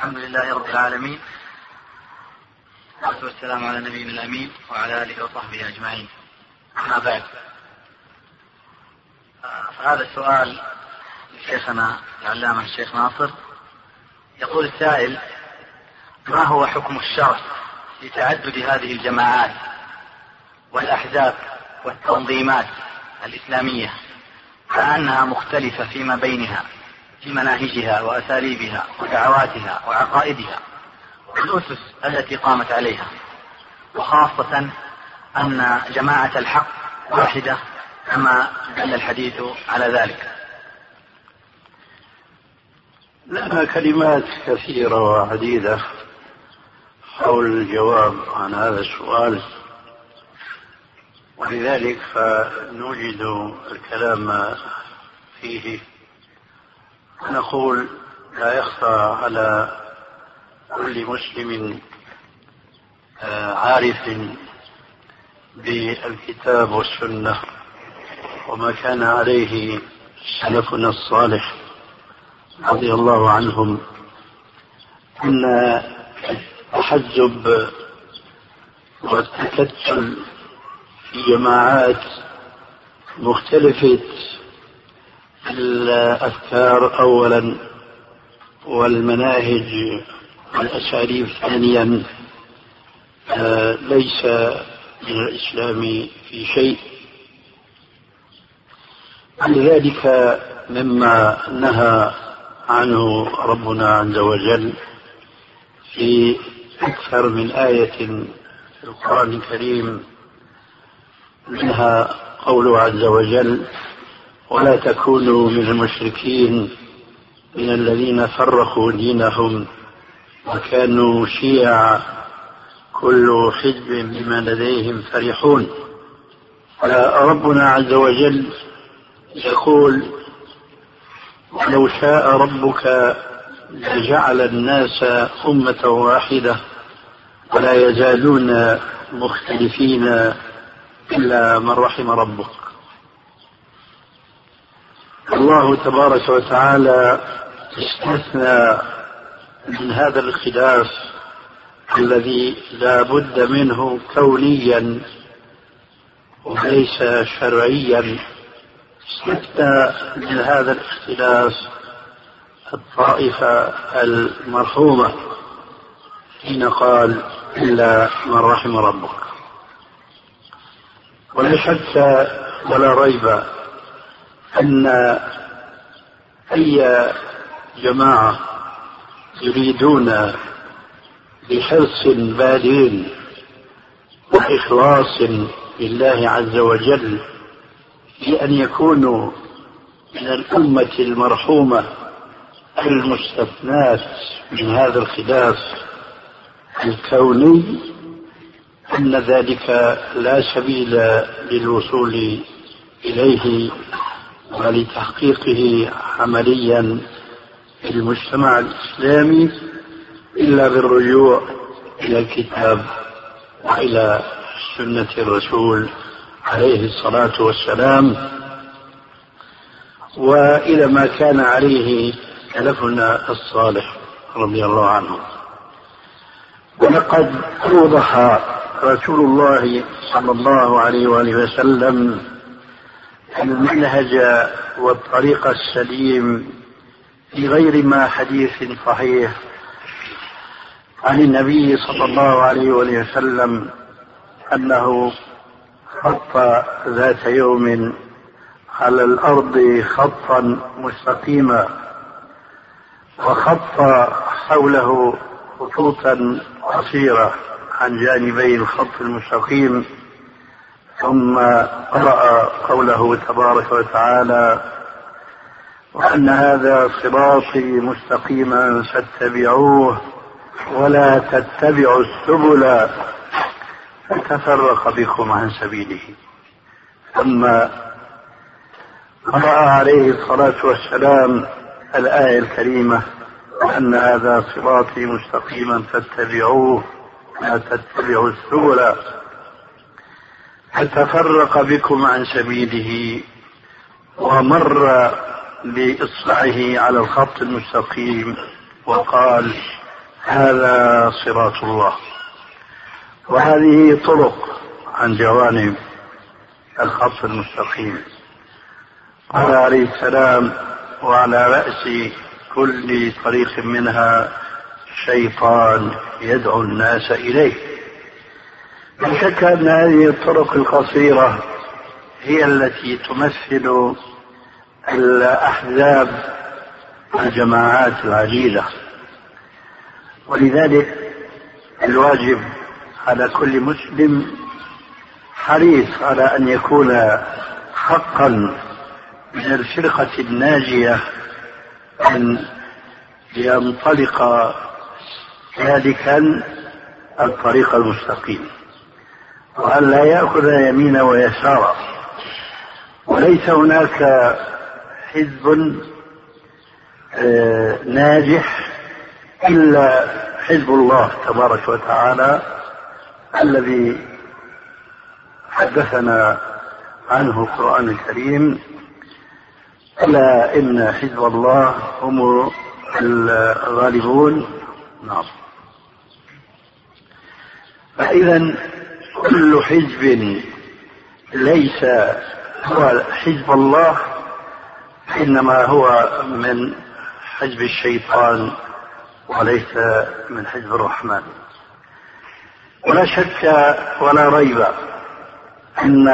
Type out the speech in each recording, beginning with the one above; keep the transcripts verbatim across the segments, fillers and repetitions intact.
الحمد لله رب العالمين، والصلاة والسلام على نبينا الأمين وعلى آله وصحبه أجمعين. أما بعد، فهذا السؤال لشيخنا العلامة الشيخ ناصر. يقول السائل: ما هو حكم الشرع لتعدد هذه الجماعات والأحزاب والتنظيمات الإسلامية، مع أنها مختلفة فيما بينها في مناهجها وأساليبها ودعواتها وعقائدها والأسس التي قامت عليها، وخاصة أن جماعة الحق واحدة كما دل الحديث على ذلك؟ لنا كلمات كثيرة وعديدة حول الجواب عن هذا السؤال، ولذلك فنوجد الكلام فيه. نقول: لا يخفى على كل مسلم عارف بالكتاب والسنة وما كان عليه سلفنا الصالح رضي الله عنهم، أن التحزب والتكتل في جماعات مختلفة الأفكار أولا والمناهج والأساليب ثانيا ليس من الإسلام في شيء. لذلك مما نهى عنه ربنا عز وجل في أكثر من آية في القرآن الكريم، منها قوله عز وجل: ولا تكونوا من المشركين من الذين فرقوا دينهم وكانوا شيعا كل حزب بما لديهم فرحون. ربنا عز وجل يقول: ولو شاء ربك لجعل الناس أمة واحدة ولا يزالون مختلفين إلا من رحم ربك. الله تبارك وتعالى استثنى من هذا الخلاف الذي لا بد منه كونيا وليس شرعيا، استثنى من هذا الاختلاف الطائفة المرحومة حين قال: إلا من رحم ربك. ولا شك ولا ريب أن أي جماعة يريدون بحرص بالغ وإخلاص لله عز وجل في أن يكونوا من الأمة المرحومة المستثناة من هذا الخلاف الكوني، أن ذلك لا سبيل للوصول إليه ولتحقيقه عمليا في المجتمع الإسلامي إلا بالرجوع إلى الكتاب وإلى سنة الرسول عليه الصلاة والسلام، وإلى ما كان عليه سلفنا الصالح رضي الله عنهم. ولقد أوضح رسول الله صلى الله عليه وآله وسلم المنهج والطريق السليم في غير ما حديث صحيح عن النبي صلى الله عليه وآله وسلم أنه خط ذات يوم على الأرض خطا مستقيما، وخط حوله خطوطا قصيرة عن جانبي الخط المستقيم، ثم قرأ قوله تبارك وتعالى: وأن هذا صراطي مستقيما فاتبعوه ولا تتبعوا السبل فتفرق بكم عن سبيله. ثم قرأ عليه الصلاة والسلام الآية الكريمة: وأن هذا صراطي مستقيما فاتبعوه لا تتبعوا السبل فتفرق بكم عن سبيله، ومر بإصبعه على الخط المستقيم وقال: هذا صراط الله. وهذه طرق عن جوانب الخط المستقيم. قال عليه السلام: وعلى رأس كل طريق منها شيطان يدعو الناس إليه. لا شك أن هذه الطرق القصيرة هي التي تمثل الأحزاب والجماعات العديدة، ولذلك الواجب على كل مسلم حريص على أن يكون حقا من الفرقة الناجية أن ينطلق سالكا الطريق المستقيم، وأن لا يأخذ يمينا ويسارا. وليس هناك حزب ناجح إلا حزب الله تبارك وتعالى الذي حدثنا عنه القرآن الكريم: ألا إن حزب الله هم الغالبون. نعم. فإذا كل حزب ليس هو حزب الله إنما هو من حزب الشيطان وليس من حزب الرحمن. ولا شك ولا ريب أن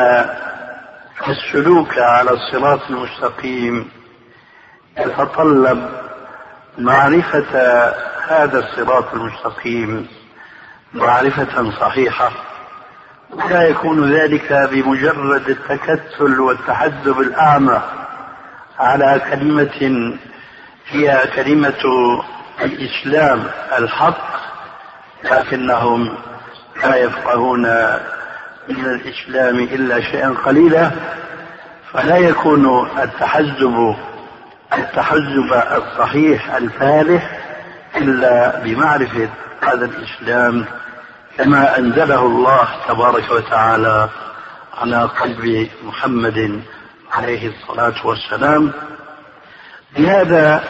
السلوك على الصراط المستقيم يتطلب معرفة هذا الصراط المستقيم معرفة صحيحة، ولا يكون ذلك بمجرد التكتل والتحزب الأعمى على كلمة هي كلمة الإسلام الحق، لكنهم لا يفقهون من الإسلام إلا شيئا قليلا. فلا يكون التحزب التحزب الصحيح الفالح إلا بمعرفة هذا الإسلام كما أنزله الله تبارك وتعالى على قلب محمد عليه الصلاة والسلام. لهذا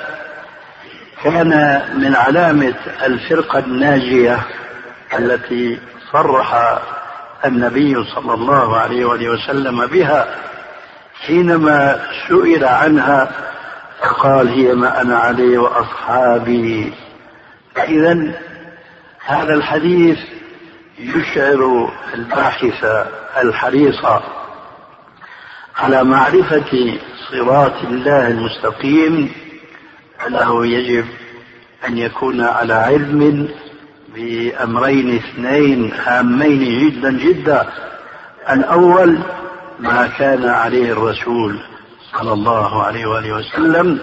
كان من علامة الفرقة الناجية التي صرح النبي صلى الله عليه وآله وسلم بها حينما سئل عنها فقال: هي ما أنا عليه وأصحابي. إذن هذا الحديث يشعر الباحث الحريص على معرفة صراط الله المستقيم أنه يجب أن يكون على علم بأمرين اثنين هامين جدا جدا: الأول ما كان عليه الرسول صلى الله عليه وآله وسلم،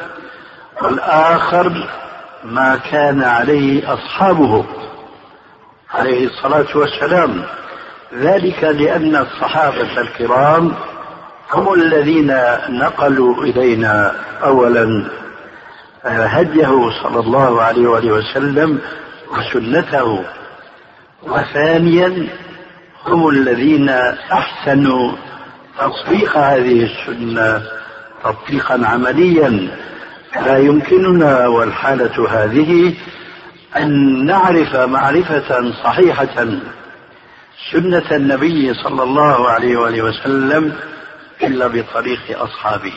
والآخر ما كان عليه أصحابه عليه الصلاة والسلام. ذلك لأن الصحابة الكرام هم الذين نقلوا إلينا أولا هديه صلى الله عليه وآله وسلم وسنته، وثانيا هم الذين أحسنوا تطبيق هذه السنة تطبيقا عمليا. لا يمكننا والحالة هذه أن نعرف معرفة صحيحة سنة النبي صلى الله عليه وآله وسلم إلا بطريق أصحابه.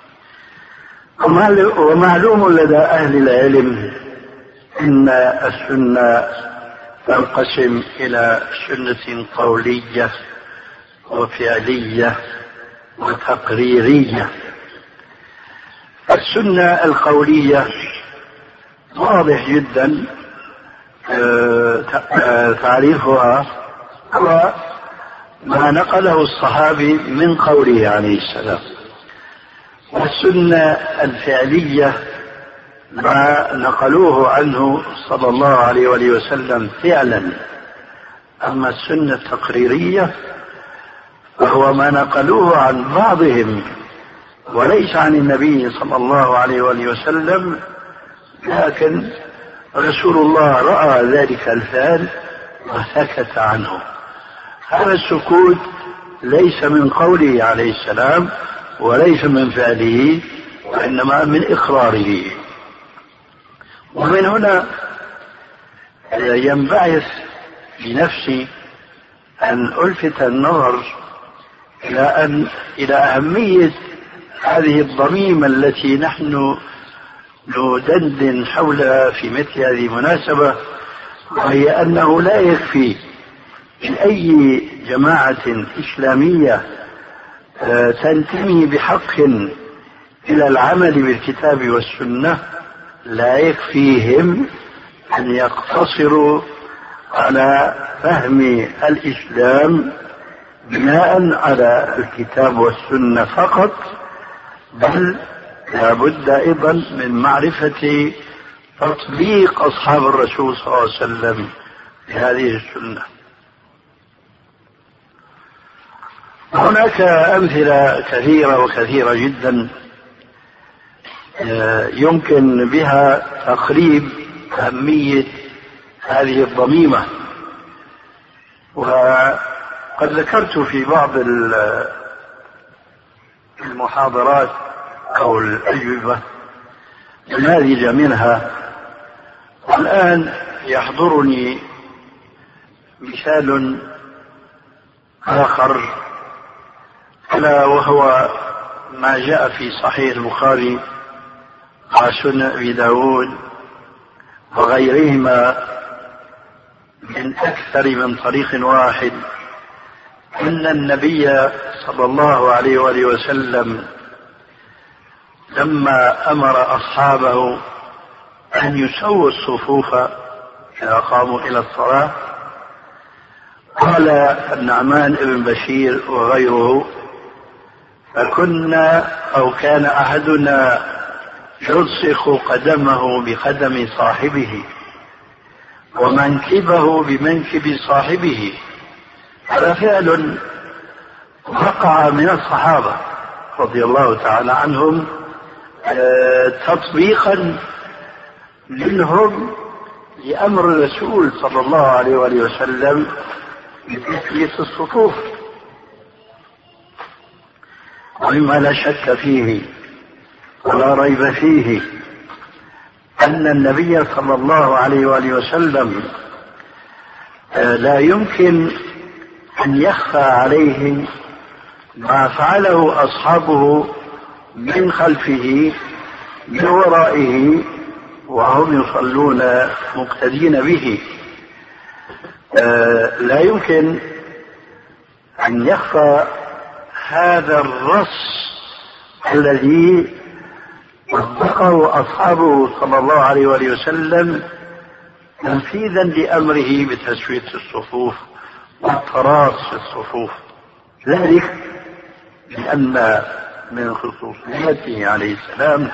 ومعلوم لدى أهل العلم أن السنة تنقسم إلى سنة قولية وفعلية وتقريرية. السنة القولية واضح جدا تعريفها هو ما نقله الصحابي من قوله عليه السلام. والسنة الفعلية ما نقلوه عنه صلى الله عليه وآله وسلم فعلا. أما السنة التقريرية فهو ما نقلوه عن بعضهم وليس عن النبي صلى الله عليه وآله وسلم، لكن رسول الله رأى ذلك الفعل وسكت عنه. هذا السكوت ليس من قوله عليه السلام وليس من فعله، وإنما من إقراره. ومن هنا ينبعث بنفسي أن ألفت النظر إلى أن إلى أهمية هذه الضميمة التي نحن ندندن حولها في مثل هذه المناسبة، وهي أنه لا يكفي من أي جماعة إسلامية تنتمي بحق إلى العمل بالكتاب والسنة، لا يكفيهم أن يقتصروا على فهم الإسلام بناء على الكتاب والسنة فقط، بل لا بد أيضا من معرفة تطبيق أصحاب الرسول صلى الله عليه وسلم لهذه السنة. هناك أمثلة كثيرة وكثيرة جدا يمكن بها تقريب أهمية هذه الضميمة، وقد ذكرت في بعض المحاضرات أو الأجوبة نماذج منها. والآن يحضرني مثال آخر، ألا وهو ما جاء في صحيح البخاري وسنن أبي داود وغيرهما من أكثر من طريق واحد، أن النبي صلى الله عليه وآله وسلم لما أمر أصحابه أن يسووا الصفوف إذا قاموا إلى الصلاة، قال النعمان بن بشير وغيره: فكنا أو كان أحدنا يلصق قدمه بقدم صاحبه ومنكبه بمنكب صاحبه. هذا فعل وقع من الصحابة رضي الله تعالى عنهم تطبيقا منهم لأمر الرسول صلى الله عليه وآله وسلم بتثبيت الصفوف. ومما لا شك فيه ولا ريب فيه أن النبي صلى الله عليه وآله وسلم لا يمكن أن يخفى عليه ما فعله أصحابه من خلفه من ورائه وهم يصلون مقتدين به. لا يمكن أن يخفى هذا الرص الذي وفقه أصحابه صلى الله عليه وآله وسلم تنفيذا لأمره بتسوية الصفوف والتراص في الصفوف. ذلك لأن من خصوصيته عليه السلام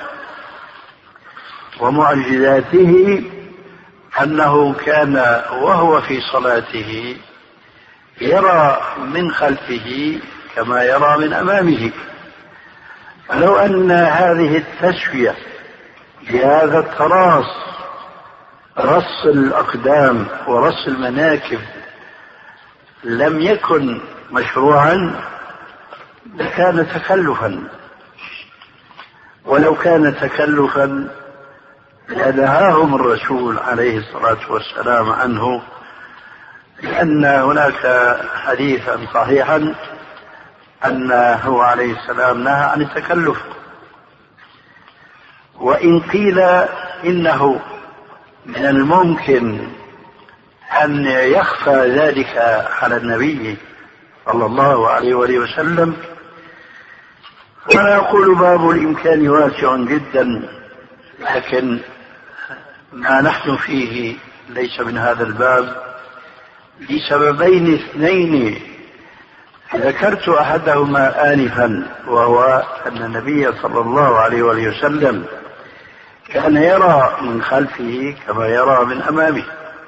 ومعجزاته أنه كان وهو في صلاته يرى من خلفه كما يرى من أمامه. فلو أن هذه التسوية بهذا التراص، رص الأقدام ورص المناكب، لم يكن مشروعا لكان تكلفا، ولو كان تكلفا لنهاهم الرسول عليه الصلاة والسلام عنه، لأن هناك حديثا صحيحا أنه عليه السلام نهى عن التكلف. وإن قيل إنه من الممكن أن يخفى ذلك على النبي صلى الله عليه وآله وسلم، وأنا أقول باب الإمكان واسع جدا، لكن ما نحن فيه ليس من هذا الباب لسببين اثنين ذكرت أحدهما آنفا، وهو أن النبي صلى الله عليه وآله وسلم كان يرى من خلفه كما يرى من أمامه.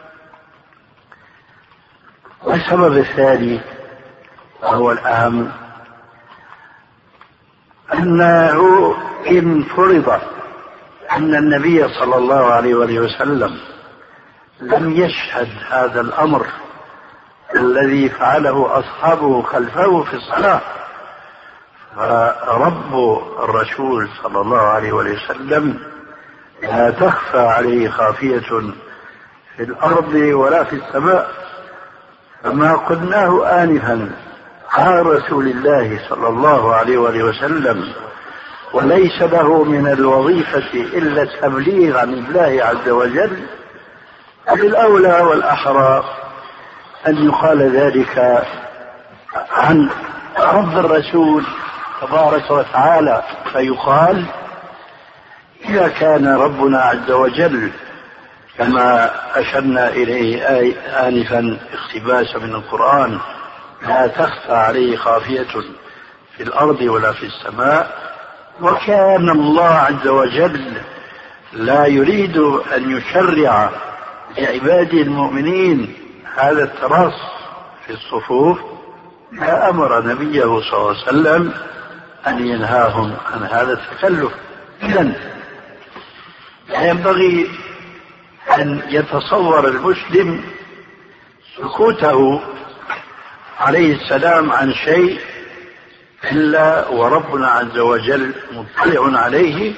والسبب الثاني وهو الأهم أنه إن فرض أن النبي صلى الله عليه وآله وسلم لم يشهد هذا الأمر الذي فعله أصحابه خلفه في الصلاة، فرب الرسول صلى الله عليه وسلم لا تخفى عليه خافية في الأرض ولا في السماء. فما قلناه آنفا عن رسول الله صلى الله عليه وآله وسلم وليس له من الوظيفة إلا التبليغ عن الله عز وجل، فبالأولى والأحرى أن يقال ذلك عن رب الرسول تبارك وتعالى، فيقال إذا كان ربنا عز وجل كما أشرنا إليه آنفا اقتباسا من القرآن لا تخفى عليه خافية في الأرض ولا في السماء، وكان الله عز وجل لا يريد أن يشرع لعباده المؤمنين هذا التراص في الصفوف، فأمر نبيه صلى الله عليه وسلم أن ينهاهم عن هذا التكلف. إذن ينبغي أن يتصور المسلم سكوته عليه السلام عن شيء إلا وربنا عز وجل مطلع عليه،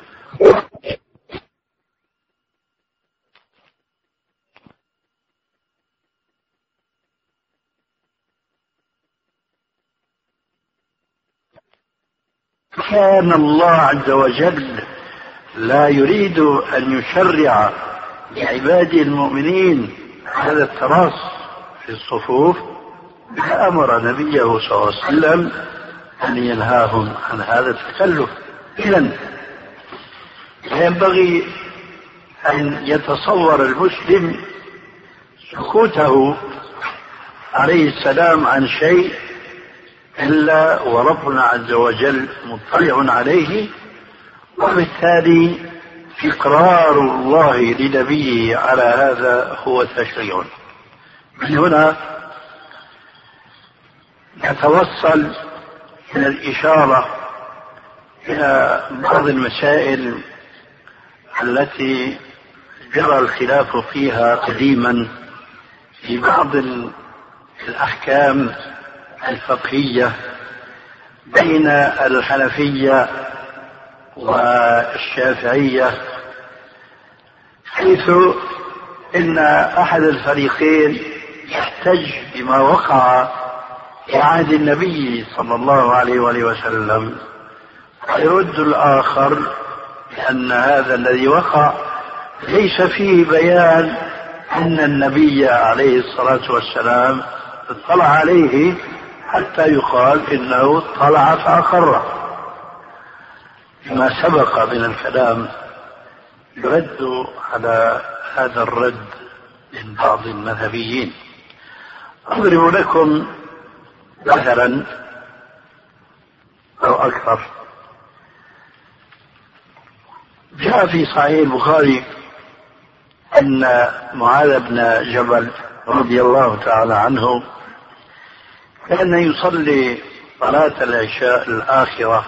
كان الله عز وجل لا يريد أن يشرع لعباده المؤمنين هذا التراص في الصفوف، فأمر نبيه صلى الله عليه وسلم أن ينهاهم عن هذا التكلف. إذن ينبغي أن يتصور المسلم سكوته عليه السلام عن شيء إلا وربنا عز وجل مطلع عليه، وبالتالي إقرار الله لنبيه على هذا هو تشريع. من هنا نتوصل من الإشارة إلى بعض المسائل التي جرى الخلاف فيها قديما في بعض الأحكام الفقهية بين الحنفية والشافعية، حيث إن أحد الفريقين يحتج بما وقع في عهد النبي صلى الله عليه وآله وسلم، ويرد الآخر بأن هذا الذي وقع ليس فيه بيان أن النبي عليه الصلاة والسلام اطلع عليه حتى يقال إنه اطلع فأقره. ما سبق من الكلام يرد على هذا الرد من بعض المذهبيين. أضرب لكم مثلا أو أكثر. جاء في صحيح البخاري أن معاذ بن جبل رضي الله تعالى عنه كان يصلي صلاة العشاء الآخرة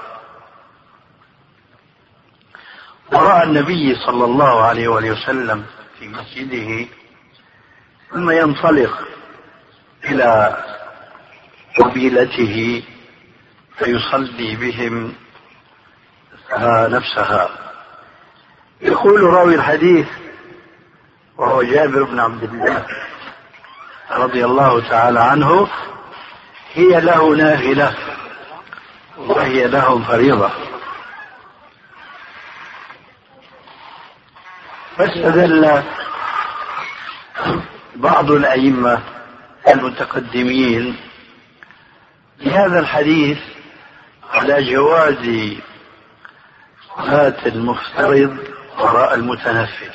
وراء النبي صلى الله عليه وآله وسلم في مسجده، ثم ينطلق إلى قبيلته فيصلي بهم نفسها. يقول راوي الحديث وهو جابر بن عبد الله رضي الله تعالى عنه: هي له نافلة وهي لهم فريضة. فاستدل بعض الأئمة المتقدمين بهذا الحديث على جواز صلاة المفترض وراء المتنفل،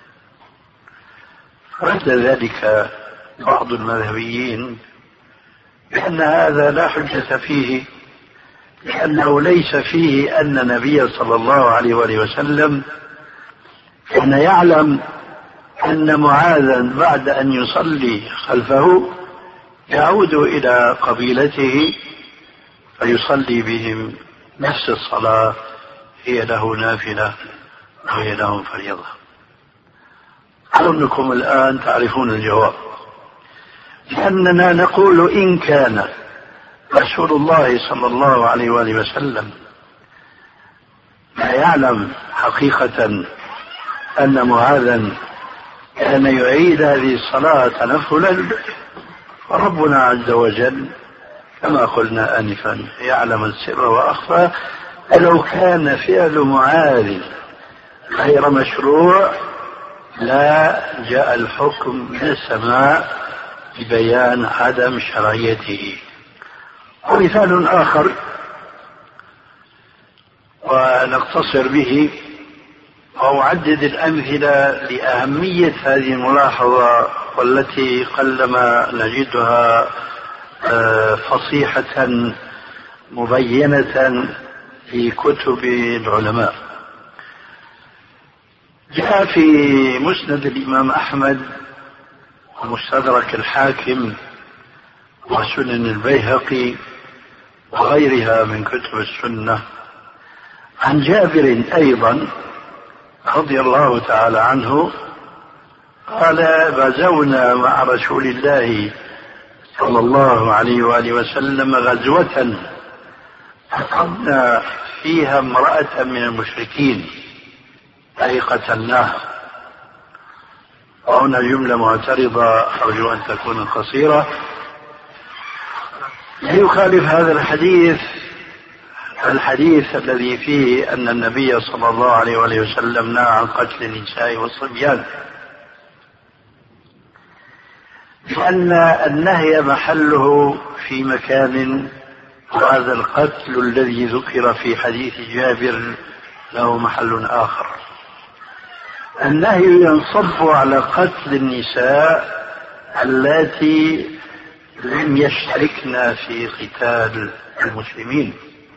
فرد ذلك بعض المذهبيين بأن هذا لا حجة فيه، لأنه ليس فيه أن النبي صلى الله عليه وآله وسلم كان يعلم أن معاذا بعد أن يصلي خلفه يعود إلى قبيلته فيصلي بهم نفس الصلاة، هي له نافلة وهي لهم فريضة. أظنكم الآن تعرفون الجواب، لأننا نقول إن كان رسول الله صلى الله عليه وآله وسلم لا يعلم حقيقة أن معاذا كان يعيد هذه الصلاة تنفلا، فربنا عز وجل كما قلنا آنفا يعلم السر وأخفى. لو كان فعل معاذ غير مشروع لا جاء الحكم من السماء ببيان عدم شرعيته. ومثال آخر ونقتصر به وأعدد الأمثلة لأهمية هذه الملاحظة، والتي قلما نجدها فصيحة مبينة في كتب العلماء. جاء في مسند الإمام أحمد ومستدرك الحاكم وسنن البيهقي وغيرها من كتب السنة عن جابر أيضا رضي الله تعالى عنه قال: غزونا مع رسول الله صلى الله عليه وآله وسلم غزوة أصبنا فيها امرأة من المشركين أي قتلناها. وهنا جملة معترضة أرجو أن تكون قصيرة. لا يخالف هذا الحديث الحديث الذي فيه أن النبي صلى الله عليه وآله وسلم نهى عن قتل النساء والصبيان، لأن النهي محله في مكان، وهذا القتل الذي ذكر في حديث جابر له محل آخر. النهي ينصب على قتل النساء اللاتي لم يشتركن في قتال المسلمين،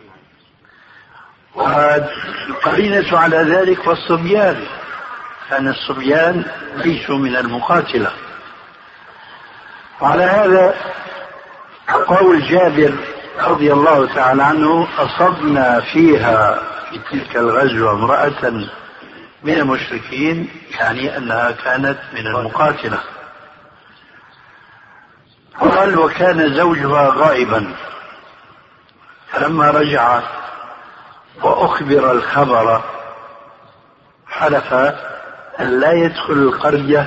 والقرينة على ذلك والصبيان، كان الصبيان ليسوا من المقاتلة. وعلى هذا قول جابر رضي الله تعالى عنه: أصبنا فيها في تلك الغزوة امرأة من المشركين، يعني أنها كانت من المقاتلة. قال: وكان زوجها غائبا، فلما رجع وأخبر الخبر حلف أن لا يدخل القرية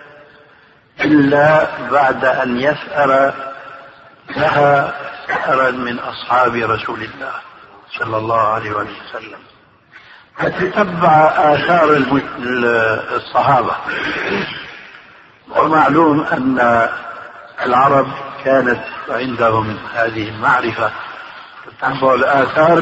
إلا بعد أن يسأل لها سأرا من أصحاب رسول الله صلى الله عليه وسلم، فتتبع آثار الصحابة. ومعلوم أن العرب كانت عندهم هذه المعرفة، تتبع الآثار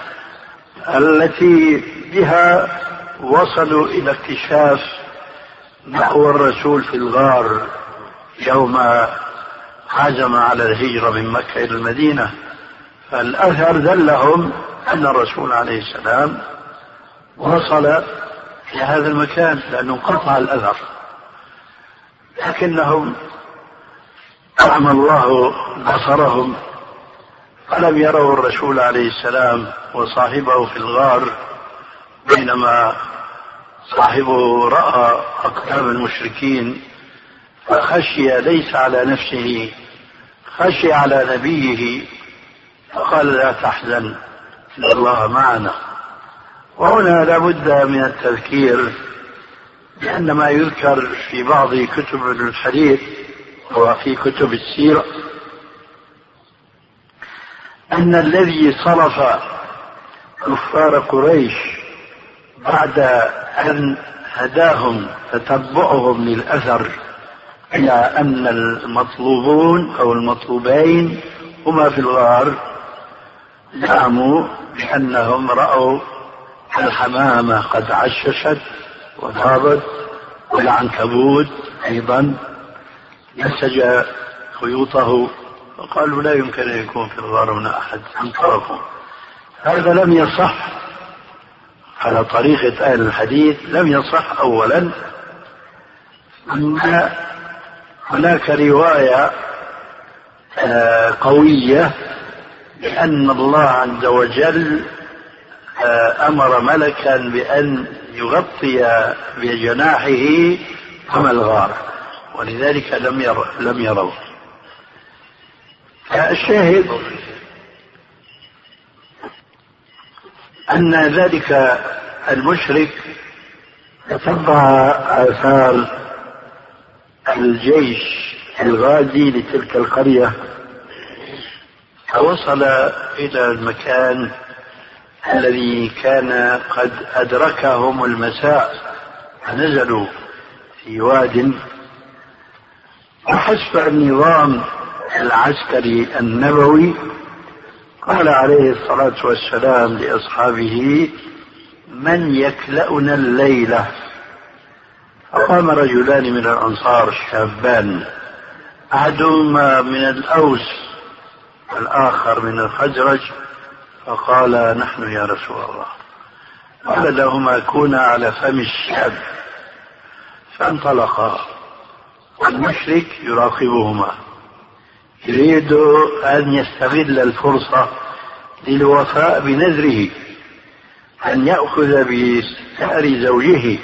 التي بها وصلوا إلى اكتشاف نحو الرسول في الغار يوم عزم على الهجرة من مكة إلى المدينة. فالأثر دلهم أن الرسول عليه السلام وصل إلى هذا المكان، لأنه قطع الأثر، لكنهم أعمى الله بصرهم فلم يروا الرسول عليه السلام وصاحبه في الغار، بينما صاحبه رأى أقدام المشركين فخشي ليس على نفسه، خشي على نبيه، فقال: لا تحزن إن الله معنا. وهنا لا بد من التذكير بأن ما يذكر في بعض كتب الحديث وفي كتب السيرة أن الذي صرف كفار قريش بعد أن هداهم تتبعهم للأثر إلى أن المطلوبون أو المطلوبين هما في الغار، زعموا بأنهم رأوا الحمامة قد عششت وغابت، والعنكبوت أيضا نسج خيوطه، وقالوا لا يمكن أن يكون في الغار هنا أحد، انصرفوا. هذا لم يصح على طريقة أهل الحديث، لم يصح. أولا أن هناك رواية قوية بأن الله عز وجل أمر ملكا بأن يغطي بجناحه فم الغار، ولذلك لم ير لم يروا. الشاهد أن ذلك المشرك تتبع آثار الجيش الغازي لتلك القرية، فوصل إلى المكان الذي كان قد أدركهم المساء، فنزلوا في واد. وحسب النظام العسكري النبوي قال عليه الصلاة والسلام لأصحابه: من يكلأنا الليلة؟ فقام رجلان من الأنصار شابان، أحدهما من الأوس والآخر من الخزرج، فقال: نحن يا رسول الله. قال لهما: كونا على فم الشاب. فانطلقا والمشرك يراقبهما، يريد أن يستغل الفرصة للوفاء بنذره أن يأخذ بثأر زوجه.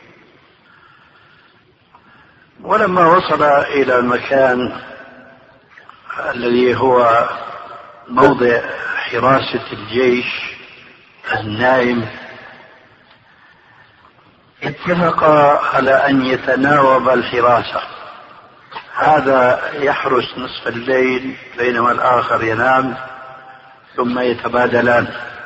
ولما وصل إلى المكان الذي هو موضع حراسة الجيش النائم، اتفق على أن يتناوب الحراسة، هذا يحرس نصف الليل بينما الآخر ينام، ثم يتبادلان.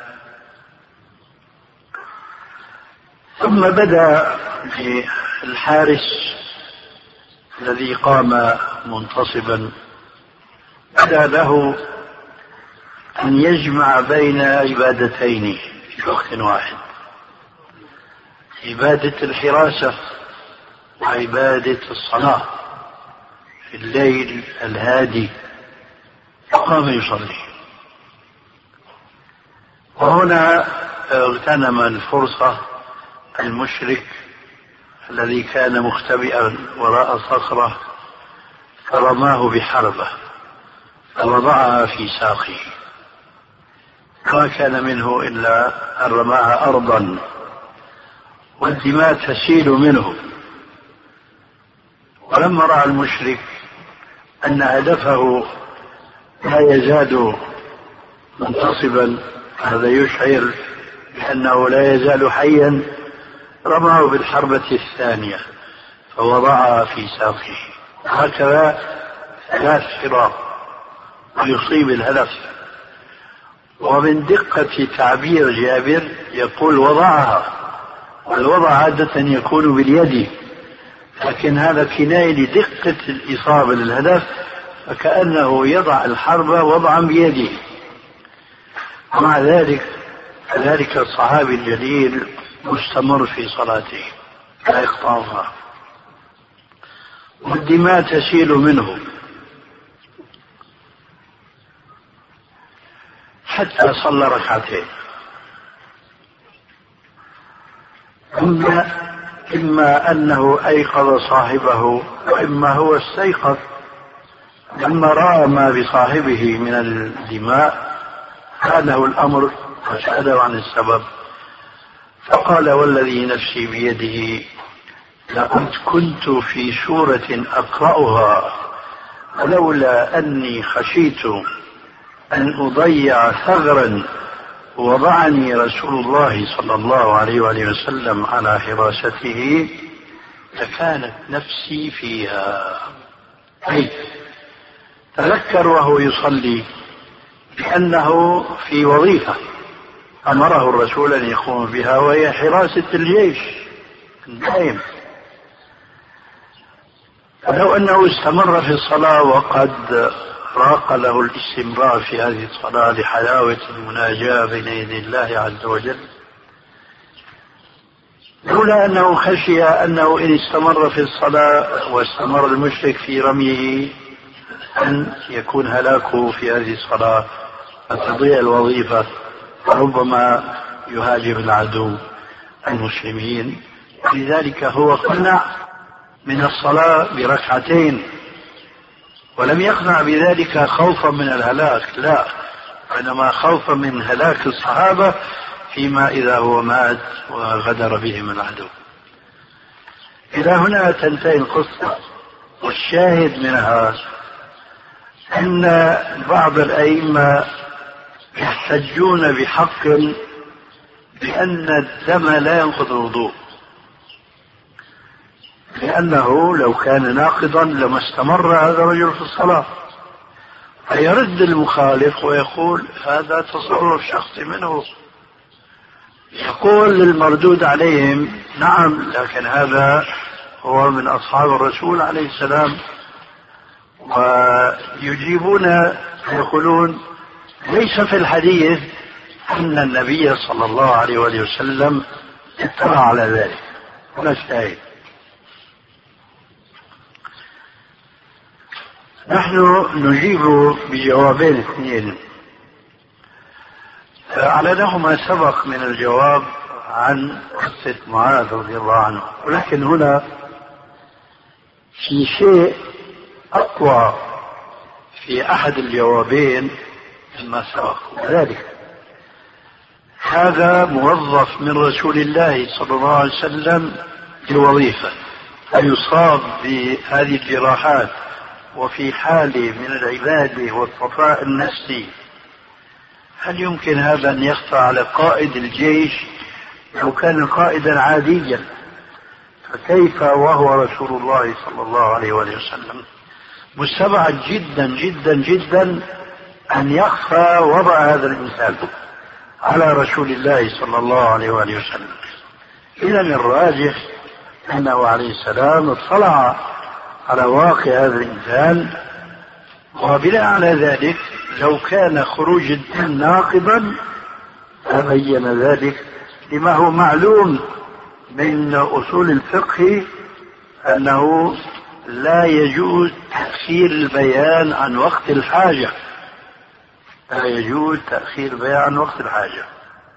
ثم بدأ الحارس الذي قام منتصبا، بدأ له أن يجمع بين عبادتين في وقت واحد: عبادة الحراسة وعبادة الصلاة في الليل الهادي. فقام يصلي. وهنا اغتنم الفرصة المشرك الذي كان مختبئا وراء صخرة، فرماه بحربة فوضعها في ساقه، ما كان منه إلا أن رماها أرضا والدماء تسيل منه. ولما رأى المشرك أن هدفه لا يزال منتصبا، هذا يشعر بأنه لا يزال حيا، رماه بالحربة الثانية فوضعها في ساقه، هكذا ثلاث حراب ويصيب الهدف. ومن دقة تعبير جابر يقول وضعها، والوضع عادة يكون باليد، لكن هذا كناية لدقة الإصابة للهدف، فكأنه يضع الحرب وضعا بيده. مع ذلك ذلك الصحابي الجليل مستمر في صلاته لا يقطعها، والدماء تسيل منه حتى صلى ركعتين. إما, إما أنه أيقظ صاحبه وإما هو استيقظ. لما رأى ما بصاحبه من الدماء سأله الأمر وسأله عن السبب، فقال: والذي نفسي بيده لقد كنت في سورة أقرأها، ولولا أني خشيت أن أضيع ثغرا وضعني رسول الله صلى الله عليه وآله وسلم على حراسته لكانت نفسي فيها. أي تذكر وهو يصلي بأنه في وظيفة أمره الرسول أن يقوم بها، وهي حراسة الجيش الدائم. فلو أنه استمر في الصلاة وقد راق له الاستمرار في هذه الصلاة لحلاوة المناجاة بين يدي الله عز وجل، لولا أنه خشي أنه إن استمر في الصلاة واستمر المشرك في رميه أن يكون هلاكه في هذه الصلاة فتضيع الوظيفة، وربما يهاجم العدو المسلمين. لذلك هو قنع من الصلاة بركعتين، ولم يقنع بذلك خوفا من الهلاك، لا، وإنما خوفا من هلاك الصحابة فيما إذا هو مات وغدر بهم العدو. إلى هنا تنتهي القصة، والشاهد منها أن بعض الأئمة يحتجون بحق بأن الدم لا ينقض الوضوء، لأنه لو كان ناقضا لما استمر هذا الرجل في الصلاة، فيرد المخالف ويقول هذا تصرف شخصي منه. يقول للمردود عليهم نعم، لكن هذا هو من أصحاب الرسول عليه السلام، ويجيبون يقولون ليس في الحديث أن النبي صلى الله عليه وسلم اطلع على ذلك، ولا شاهد. نحن نجيب بجوابين اثنين، أعلنهما سبق من الجواب عن قصة معاذ رضي الله عنه، ولكن هنا في شيء أقوى في أحد الجوابين مما سبق، وذلك هذا موظف من رسول الله صلى الله عليه وسلم بوظيفة، فيصاب بهذه الجراحات وفي حال من العبادة والصفاء النفسي. هل يمكن هذا أن يخفى على قائد الجيش لو كان قائدا عاديا؟ فكيف وهو رسول الله صلى الله عليه وسلم؟ مستبعد جدا جدا جدا أن يخفى وضع هذا الإنسان على رسول الله صلى الله عليه وسلم. إذا الراجح أنه عليه السلام اطلع على واقع هذا الإنسان، وبناء على ذلك لو كان خروج الدم ناقضا تبين ذلك لما هو معلوم من أصول الفقه أنه لا يجوز تأخير البيان عن وقت الحاجة، لا يجوز تأخير البيان عن وقت الحاجة.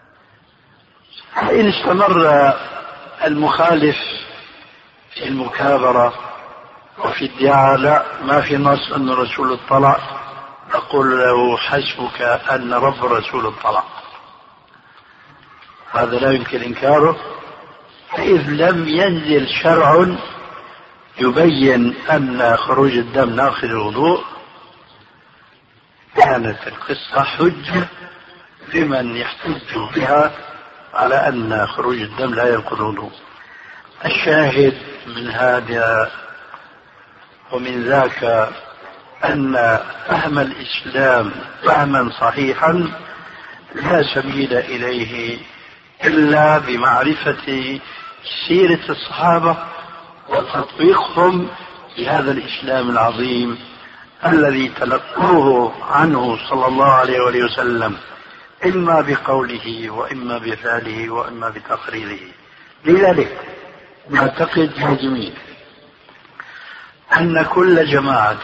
فإن استمر المخالف في المكابرة وفي ادعاء لا ما في نص أن الرسول اطلع، أقول له حسبك أن رب الرسول اطلع، هذا لا يمكن إنكاره، إذ لم ينزل شرع يبين أن خروج الدم ناقض الوضوء. كانت القصة حجة لمن يحتج بها على أن خروج الدم لا ينقض الوضوء. الشاهد من هذا ومن ذاك أن فهم الإسلام فهما صحيحا لا سبيل إليه إلا بمعرفة سيرة الصحابة وتطبيقهم لهذا الإسلام العظيم الذي تلقوه عنه صلى الله عليه وسلم، إما بقوله وإما بفعله وإما بتقريره. لذلك نعتقد يا جميع أن كل جماعة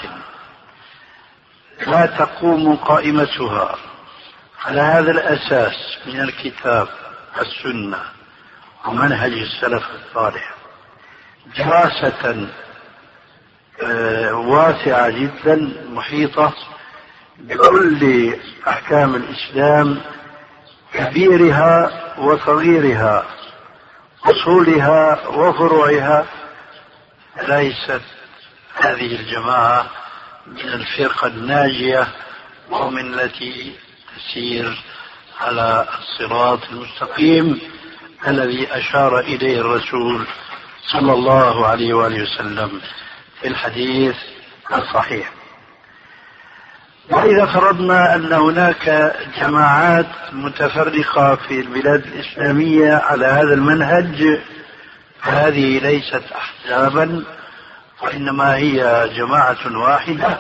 لا تقوم قائمتها على هذا الأساس من الكتاب والسنة ومنهج السلف الصالح دراسة واسعة جدا محيطة بكل أحكام الإسلام كبيرها وصغيرها، أصولها وفروعها، ليست هذه الجماعة من الفرقة الناجية ومن التي تسير على الصراط المستقيم الذي أشار إليه الرسول صلى الله عليه وآله وسلم في الحديث الصحيح. وإذا فرضنا أن هناك جماعات متفرقة في البلاد الإسلامية على هذا المنهج، فهذه ليست أحزابا وإنما هي جماعة واحدة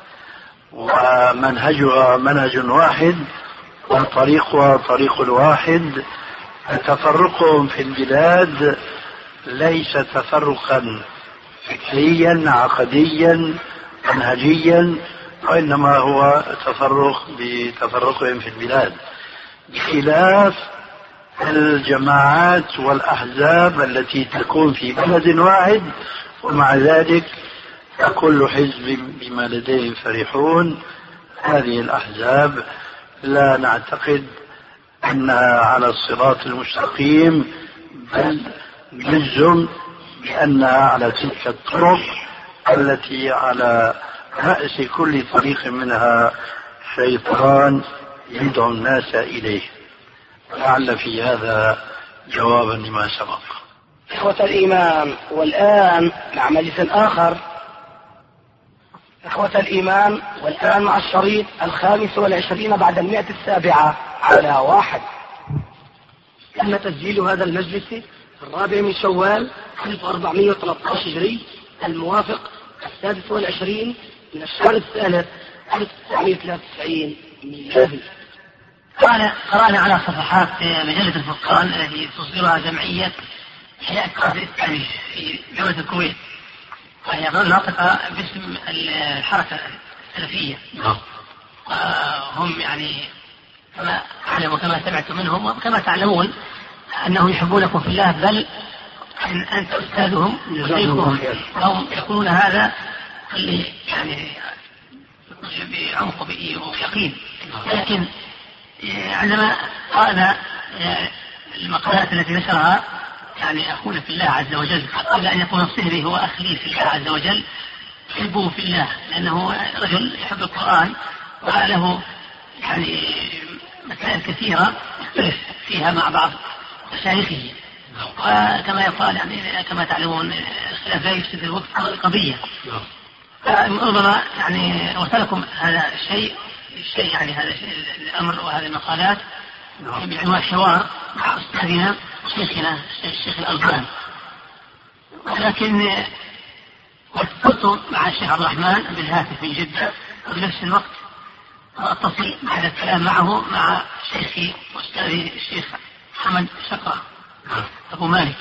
ومنهجها منهج واحد وطريقها طريق واحد. تفرقهم في البلاد ليس تفرقا فكريا عقديا منهجيا، وإنما هو تفرق بتفرقهم في البلاد، بخلاف الجماعات والأحزاب التي تكون في بلد واحد ومع ذلك كل حزب بما لديهم فرحون. هذه الأحزاب لا نعتقد أنها على الصراط المستقيم، بل نجزم بأنها على تلك الطرق التي على رأس كل طريق منها شيطان يدعو الناس إليه. لعل في هذا جوابا لما سبق. إخوة الإيمان، والآن مع مجلس آخر. إخوة الإيمان، والآن مع الشريط الخامس والعشرين بعد المئة السابعة على واحد. تم تسجيل هذا المجلس الرابع من شوال ألف وأربعمائة وثلاثة عشر هجري، الموافق السادس والعشرين من الشهر الثالث ألف وتسعمائة وثلاثة وتسعين ميلادي. قرأنا على صفحات مجلة الفرقان التي تصدرها جمعية حياة القرن الإسلامي في دولة الكويت، وهي ناطقة باسم الحركة السلفية. هم يعني كما أعلم وكما سمعت منهم وكما تعلمون أنهم يحبونكم في الله، بل أن أنت أستاذهم وشيخهم، هم يقولون هذا اللي يعني بعمق ويقين. لكن عندما قرأنا المقالات التي نشرها يعني أخونا في الله عز وجل، قبل أن يكون الصهري هو أخلي في الله عز وجل، يحبه في الله لأنه رجل يحب القرآن وله يعني مسائل كثيرة يختلف فيها مع بعض مشايخه، وكما يقال يعني كما تعلمون الخلاف لا يفسد الوقت قضية. ربما يعني أرسلكم هذا الشيء الشيء يعني هذا الأمر وهذه المقالات بعنوان حوار مع أستاذنا شيخنا الشيخ الألباني، ولكن كنت مع الشيخ عبد الرحمن بالهاتف من جدة، وبنفس الوقت أتصل بعد الكلام معه مع شيخي وأستاذي الشيخ محمد شقرة أبو مالك.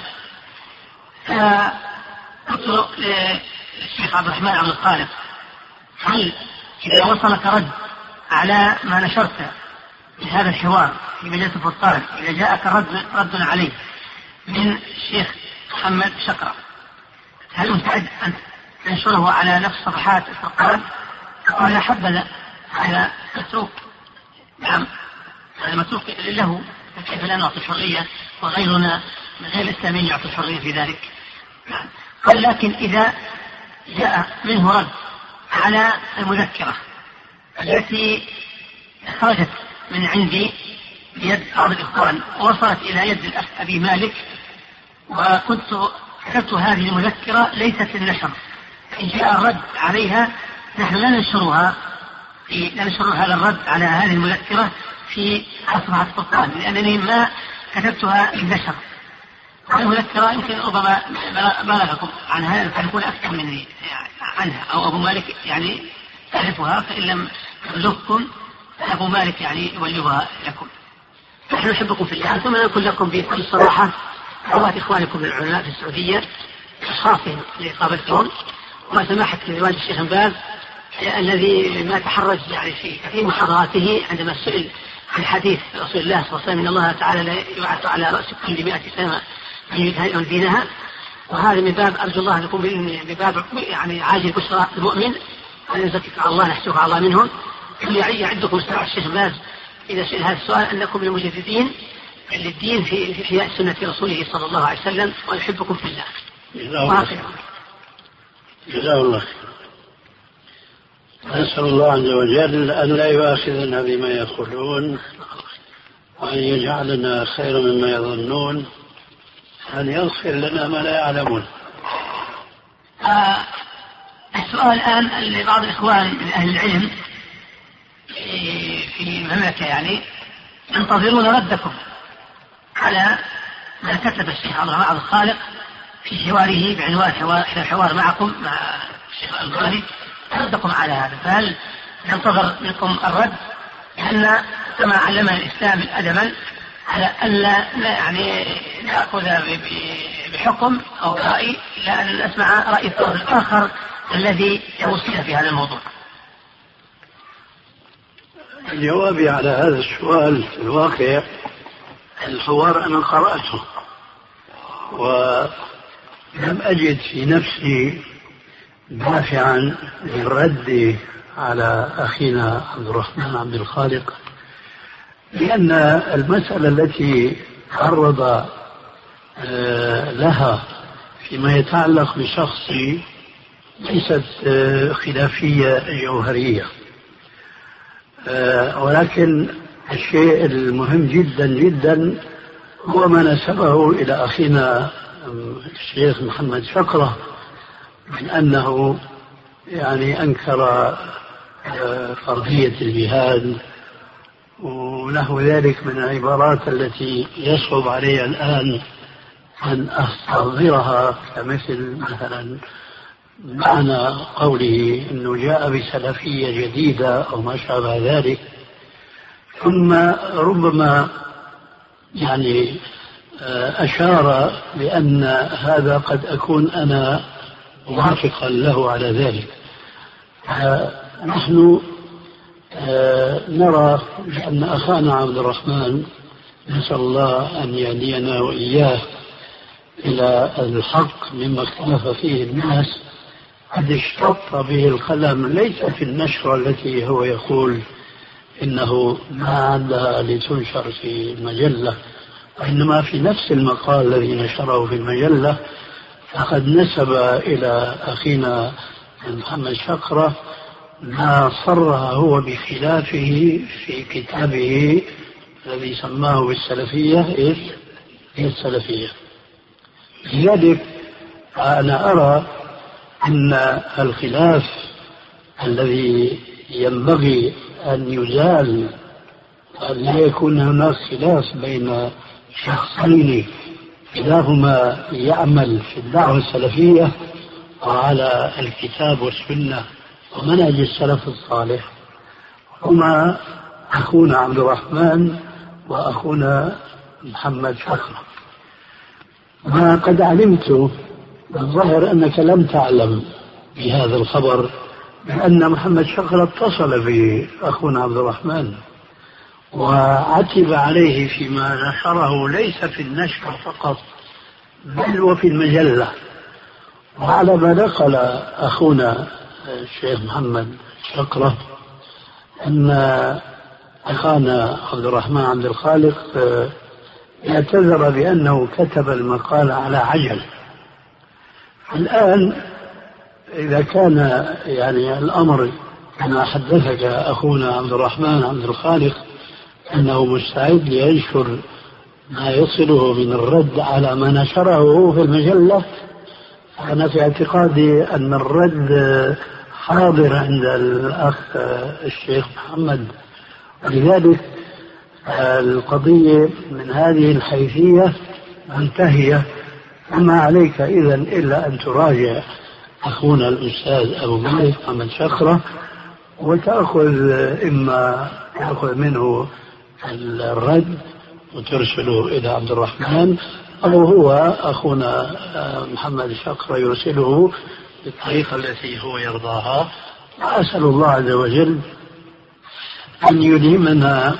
فقلت للشيخ عبد الرحمن عبد الخالق: هل إذا وصلك رد على ما نشرت في هذا الحوار في مجلة الفرقان، إذا جاءك رد, رد عليه من الشيخ محمد شقرة، هل مستعد أن تنشره على نفس صفحات الفرقان؟ قال: حبذا، هذا متروك. نعم، هذا متروك له، كيف لا نعطي الحرية وغيرنا من غير الإسلاميين يعطي الحرية في ذلك؟ قال: لكن إذا جاء منه رد على المذكرة التي خرجت من عندي بيد بعض الإخوان ووصلت إلى يد الأخ أبي مالك، وكنت كتبت هذه المذكرة ليست للنشر، إن جاء الرد عليها نحن لا ننشرها في لا ننشر هذا الرد على هذه المذكرة في صفحة الفرقان، لأنني ما كتبتها للنشر. المذكرة يمكن ربما بلغكم عنها، تعرفون أكثر مني عنها، أو أبو مالك يعني تعرفها، فإن لم يبلغكم أبو مالك يعني يبلغها لكم. نحن نحبكم في الله، ثم نقول لكم بكل صراحة دعوات إخوانكم العلماء في السعودية أشخاصهم اللي قابلتهم، وما سماحة رواية الشيخ باز الذي ما تحرج يعني في كثير محاضراته عندما سئل عن حديث رسول الله صلى الله عليه وسلم: إن الله تعالى لا يبعث على رأس كل مئة سنة من يدهن دينها. وهذا من باب أرجو الله أن يكون بباب يعني عاجل بشرى المؤمن، أن يزكيك على الله نحسوك على الله منهم. يعدكم مستمع الشيخ باز إذا سئل هذا السؤال أنكم المجددين للدين في في إحياء سنة رسوله صلى الله عليه وسلم، ونحبكم في الله. جزاه الله. نسأل الله عز وجل أن لا يؤاخذنا بما يقولون، وأن يجعلنا خيرا مما يظنون، أن يغفر لنا ما لا يعلمون. آه السؤال الآن لبعض الإخوان من أهل العلم في المملكة يعني ينتظرون ردكم على ما كتب الشيخ عبد الرحمن عبد الخالق في حواره بعنوان حوار, حوار معكم مع الشيخ الألباني، ردكم على هذا. فهل ننتظر منكم الرد؟ لأن كما علمنا الإسلام أدبا على أن لا يعني نأخذ بحكم أو رأي، إلا أن نسمع رأي الطرف الآخر الذي يوصل في هذا الموضوع. جوابي على هذا السؤال في الواقع الحوار أنا قرأته، ولم أجد في نفسي دافعا للرد على أخينا عبد الرحمن عبد الخالق، لأن المسألة التي تعرض لها فيما يتعلق بشخصي ليست خلافية جوهرية، ولكن الشيء المهم جدا جدا هو ما نسبه إلى أخينا الشيخ محمد شقرة من أنه يعني أنكر فرضية الجهاد ونحو ذلك من العبارات التي يصعب علي الآن أن أستحضرها، كمثل مثلا معنى قوله أنه جاء بسلفية جديدة أو ما شابه ذلك. ثم ربما يعني أشار بأن هذا قد أكون أنا موافقا له على ذلك. نحن نرى أن أخانا عبد الرحمن نسأل الله أن يهدينا وإياه إلى الحق مما اختلف فيه الناس، قد اشتط به القلم ليس في النشرة التي هو يقول إنه ما عندها لتنشر في المجلة، وإنما في نفس المقال الذي نشره في المجلة فقد نسب إلى أخينا محمد شقرة ما صرها هو بخلافه في كتابه الذي سماه بالسلفية إيش؟ هي السلفية. لذلك أنا أرى أن الخلاف الذي ينبغي أن يزال، أن لا يكون هناك خلاف بين شخصين كلاهما يعمل في الدعوة السلفية وعلى الكتاب والسنة ومنهج السلف الصالح، هما أخونا عبد الرحمن وأخونا محمد شقرة. ما قد علمت، الظاهر أنك لم تعلم بهذا الخبر، بأن محمد شقرة اتصل بأخونا عبد الرحمن وعتب عليه فيما نشره ليس في النشر فقط بل وفي المجلة. وعلى ما نقل أخونا الشيخ محمد شقرة أن أخانا عبد الرحمن عبد الخالق اعتذر بأنه كتب المقال على عجل. الآن إذا كان يعني الأمر كما حدثك أخونا عبد الرحمن عبد الخالق أنه مستعد لينشر ما يصله من الرد على ما نشره في المجلة، أنا في اعتقادي أن الرد حاضر عند الأخ الشيخ محمد، ولذلك القضية من هذه الحيثية منتهية. وما عليك إذن إلا أن تراجع أخونا الأستاذ أبو مالك محمد شقرة وتأخذ إما تأخذ منه الرد وترسله إلى عبد الرحمن، أو هو أخونا محمد شقرة يرسله بالطريقة التي هو يرضاها. وأسأل الله عز وجل أن يلهمنا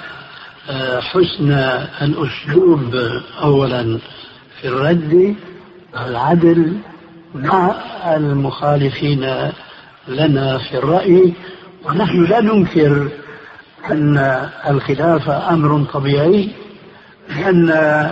حسن الأسلوب أولا في الرد والعدل مع المخالفين لنا في الرأي. ونحن لا ننكر أن الخلاف أمر طبيعي، لأن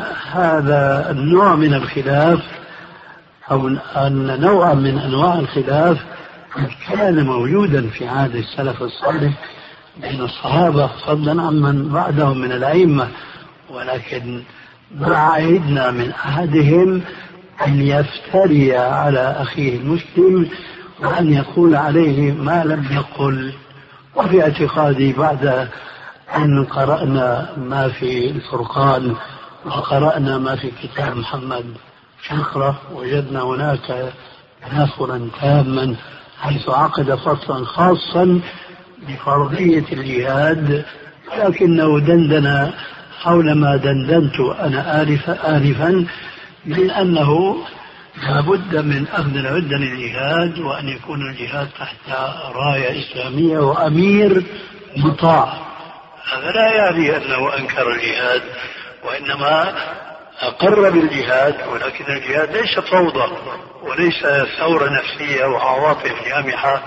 هذا النوع من الخلاف أو أن نوعا من أنواع الخلاف كان موجودا في عهد السلف الصالح بين الصحابة فضلا عمن بعدهم من الأئمة، ولكن ما عهدنا من أحدهم أن يفتري على أخيه المسلم وأن يقول عليه ما لم يقل. وفي اعتقادي بعد أن قرأنا ما في الفرقان وقرأنا ما في كتاب محمد شقرة وجدنا هناك تنافرا تاما، حيث عقد فصلا خاصا بفرضية الجهاد، لكنه دندن حول ما دندنت أنا آلفا آلفا من أنه لابد من أخذ العدة للجهاد، وأن يكون الجهاد تحت راية إسلامية وأمير مطاع. هذا لا يعني أنه أنكر الجهاد، وإنما أقر بالجهاد، ولكن الجهاد ليس فوضى وليس ثورة نفسية وعواطف جامحة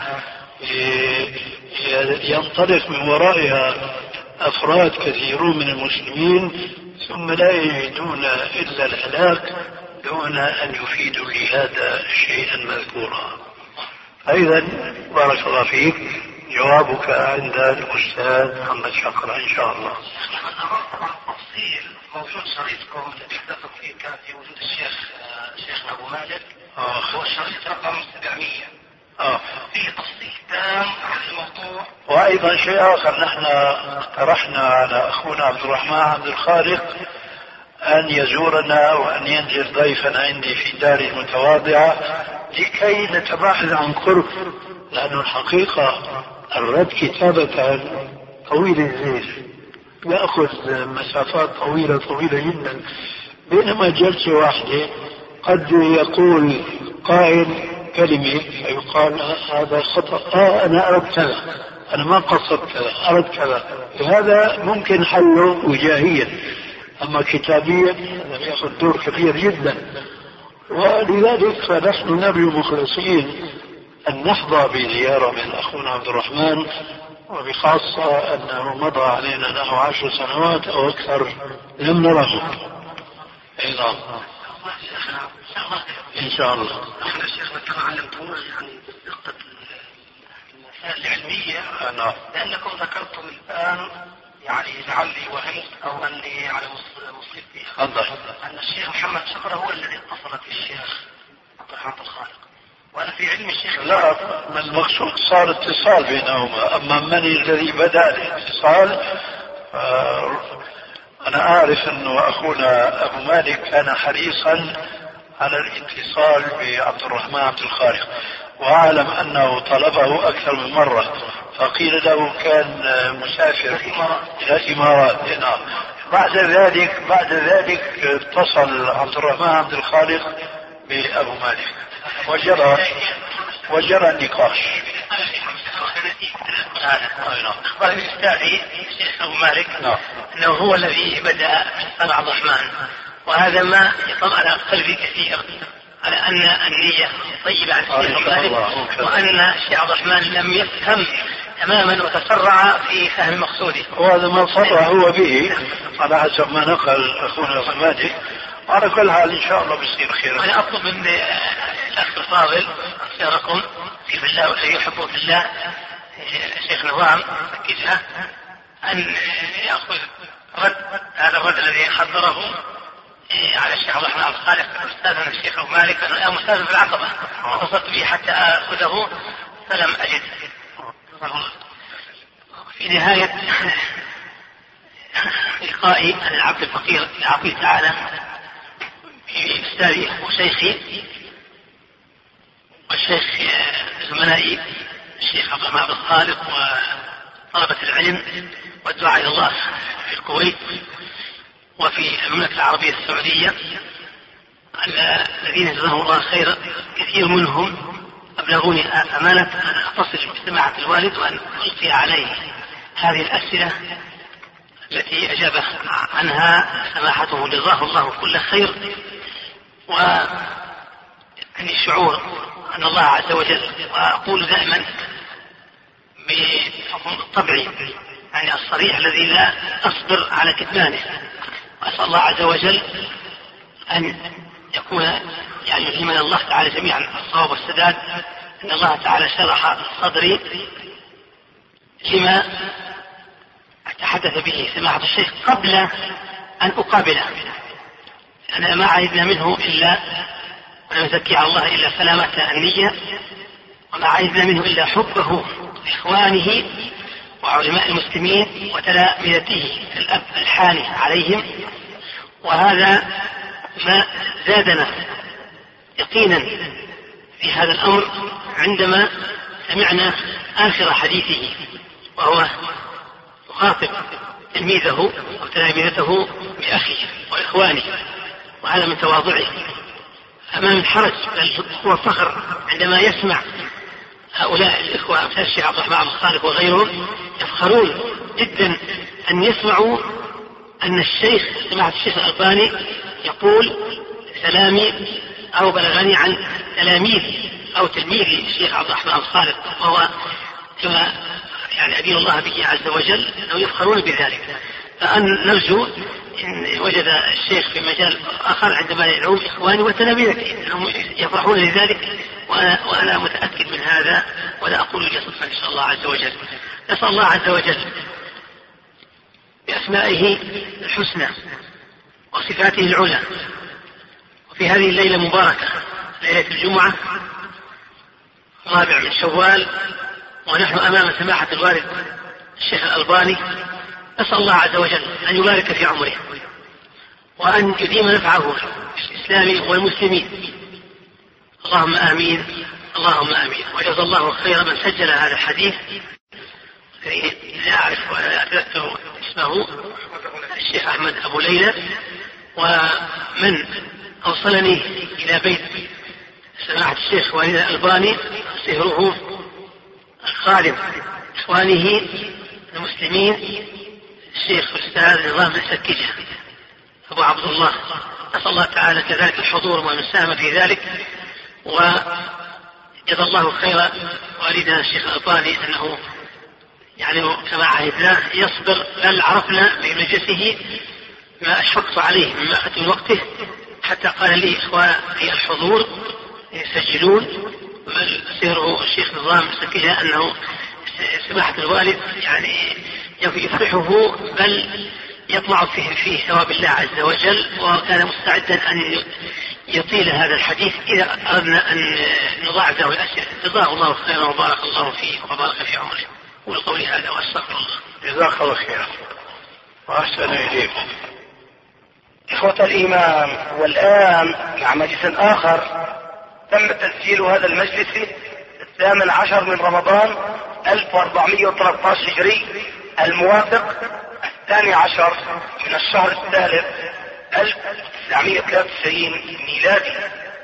ينطلق من ورائها أفراد كثيرون من المسلمين ثم لا يجدون إلا الهلاك دون أن يفيدوا الجهاد شيئا مذكورا. أيضا بارك الله فيك، جوابك عند الأستاذ محمد شقرة إن شاء الله. تفصيل موجود شريطكم الذي حدثت فيه كان في وجود الشيخ شيخنا ابو مالك آه. هو الشريط رقم سبعمية. آه. فيه تفصيل تام عن الموضوع. وأيضا شيء آخر، نحن اقترحنا على أخونا عبد الرحمن عبد الخالق أن يزورنا وأن ينزل ضيفا عندي في داري المتواضعة لكي نتباحث عن قرب، لأن الحقيقة الرد كتابة طويل الزير يأخذ مسافات طويلة طويلة جدا، بينما جلسة واحدة قد يقول قائل كلمة فيقال هذا خطأ، آه أنا أردت كذا، أنا ما قصدت كذا، أردت كذا، هذا ممكن حله وجاهيا، أما كتابيا هذا يأخذ دور كبير جدا. ولذلك فنحن نبي مخلصين أن نحظى بزيارة من أخونا عبد الرحمن، وبخاصة أنه مضى علينا نحو عشر سنوات أو أكثر لم نره. أيضا إن شاء الله. احنا شيخنا كما علمتونا يعني بدقة المسائل العلمية، نعم. لأنكم ذكرتم الآن يعني لعلي وهمت أو أني على مصيبتي أن الشيخ محمد شقرة هو الذي اتصل بالشيخ عبد الرحمن الخالق، وأنا في علم الشيخ لا، المقصود صار اتصال بينهما، أما من الذي بدأ الاتصال آه أنا أعرف أنه أخونا أبو مالك كان حريصا على الاتصال بعبد الرحمن عبد الخالق، وأعلم أنه طلبه أكثر من مرة، فقيل له كان مسافر إلى الإمارات. نعم. بعد ذلك بعد ذلك اتصل عبد الرحمن عبد الخالق بأبو مالك وجرى وجرى النقاش. أخبرني أستاذي الشيخ أبو مالك أنه هو الذي بدأ صنع عبد الرحمن، وهذا ما يطمع على قلبي كثير على أن النية طيبة عن الشيخ أبو مالك، وأن الشيخ عبد الرحمن لم يفهم تماما وتسرع في فهم مقصوده، وهذا ما صرح هو به على حسب ما نقل أخونا أبو مالك. على كل حال إن شاء الله بيصير خير. أنا أطلب من الأخ الفاضل أخيركم في بالله والذي يحبه في الله شيخ نظام أكدها أن يأخذ رد هذا الرد الذي حضره على الشيخ عبد الرحمن الخالق أستاذنا الشيخ أبو مالك. أنا مستاذ في العقبة وصلت به حتى أخذه فلم أجد. في نهاية لقائي أنا العبد الفقير لعطيه تعالى في أستاذي وشيخي والشيخ زملائي الشيخ عبد الرحمن عبد الخالق وطلبة العلم والدعاء إلى الله في الكويت وفي المملكة العربية السعودية الذين جزاهم الله خيرا. كثير منهم أبلغوني أمانة أن أتصل بسماحة الوالد وأن ألقي عليه هذه الأسئلة التي أجاب عنها سماحته جزاه الله كل خير، وعني الشعور أن الله عز وجل، وأقول دائما بطبعي يعني الصريح الذي لا أصبر على كتمانه، وأسأل الله عز وجل أن يكون يعني يلهمنا الله تعالى جميعا الصواب والسداد. أن الله تعالى شرح صدري لما أتحدث به سماحة الشيخ قبل أن أقابله. أنا ما عايزنا منه إلا ولم نزكي على الله إلا سلامة النية، وما عايزنا منه إلا حبه لإخوانه وعلماء المسلمين وتلامذته الأب الحاني عليهم، وهذا ما زادنا يقينا في هذا الأمر عندما سمعنا آخر حديثه وهو يخاطب تلميذه وتلامذته بأخيه وإخوانه، وهذا من تواضعه أمام الحرج، بل هو فخر عندما يسمع هؤلاء الإخوة أمثال الشيخ عبد الرحمن الخالق وغيرهم يفخرون جدا أن يسمعوا أن الشيخ سماحة الشيخ الألباني يقول سلامي أو بلغني عن تلاميذ أو تلميذ الشيخ عبد الرحمن الخالق، وهو كما يعني أدين الله به عز وجل أنه يفخرون بذلك. فأن نرجو إن وجد الشيخ في مجال آخر عندما يدعوهم إخواني وتلاميذه أنهم يفرحون لذلك، وأنا, وأنا متأكد من هذا ولا أقول لي صدفا إن شاء الله عز وجل. نسأل الله عز وجل بأسمائه الحسنى وصفاته العلى. وفي هذه الليلة المباركة ليلة الجمعة رابع من شوال، ونحن أمام سماحة الوالد الشيخ الألباني، نسأل الله عز وجل أن يبارك في عمره وأن يديم نفعه في الإسلام والمسلمين. اللهم آمين اللهم آمين. وجزا الله خير من سجل هذا الحديث، لا أعرف ولا أتذكر اسمه، الشيخ أحمد أبو ليلى، ومن أوصلني إلى بيت سماحة الشيخ والد الألباني سهره خادم إخوانه المسلمين الشيخ الأستاذ نظام السكيجة أبو عبد الله. نسأل الله تعالى كذلك الحضور ومن ساهم في ذلك، وجزا الله خير والدنا الشيخ الألباني أنه يعني كما عهدناه يصبر، بل عرفنا في مجلسه ما أشفقت عليه مما أخذت من وقته، حتى قال لي إخواني الحضور يسجلون سيره الشيخ نظام السكيجة أنه سماحة الوالد يعني يفرحه بل يطمع فيه فيه ثواب الله عز وجل، وكان مستعدا أن يطيل هذا الحديث إذا أردنا أن نضاعف له الأسئلة. جزاه الله خيرا وبارك الله فيه وبارك في عمره. والقول هذا واستغفر الله. جزاك الله خيرا وأحسن إليكم. إخوة الإيمان، والآن مع مجلس آخر تم تسجيل هذا المجلس الثامن عشر من رمضان ألف وأربعمائة وثلاثة عشر هجري، الموافق الثاني عشر من الشهر الثالث ألف وتسعمائة وثلاثة وتسعين ميلادي.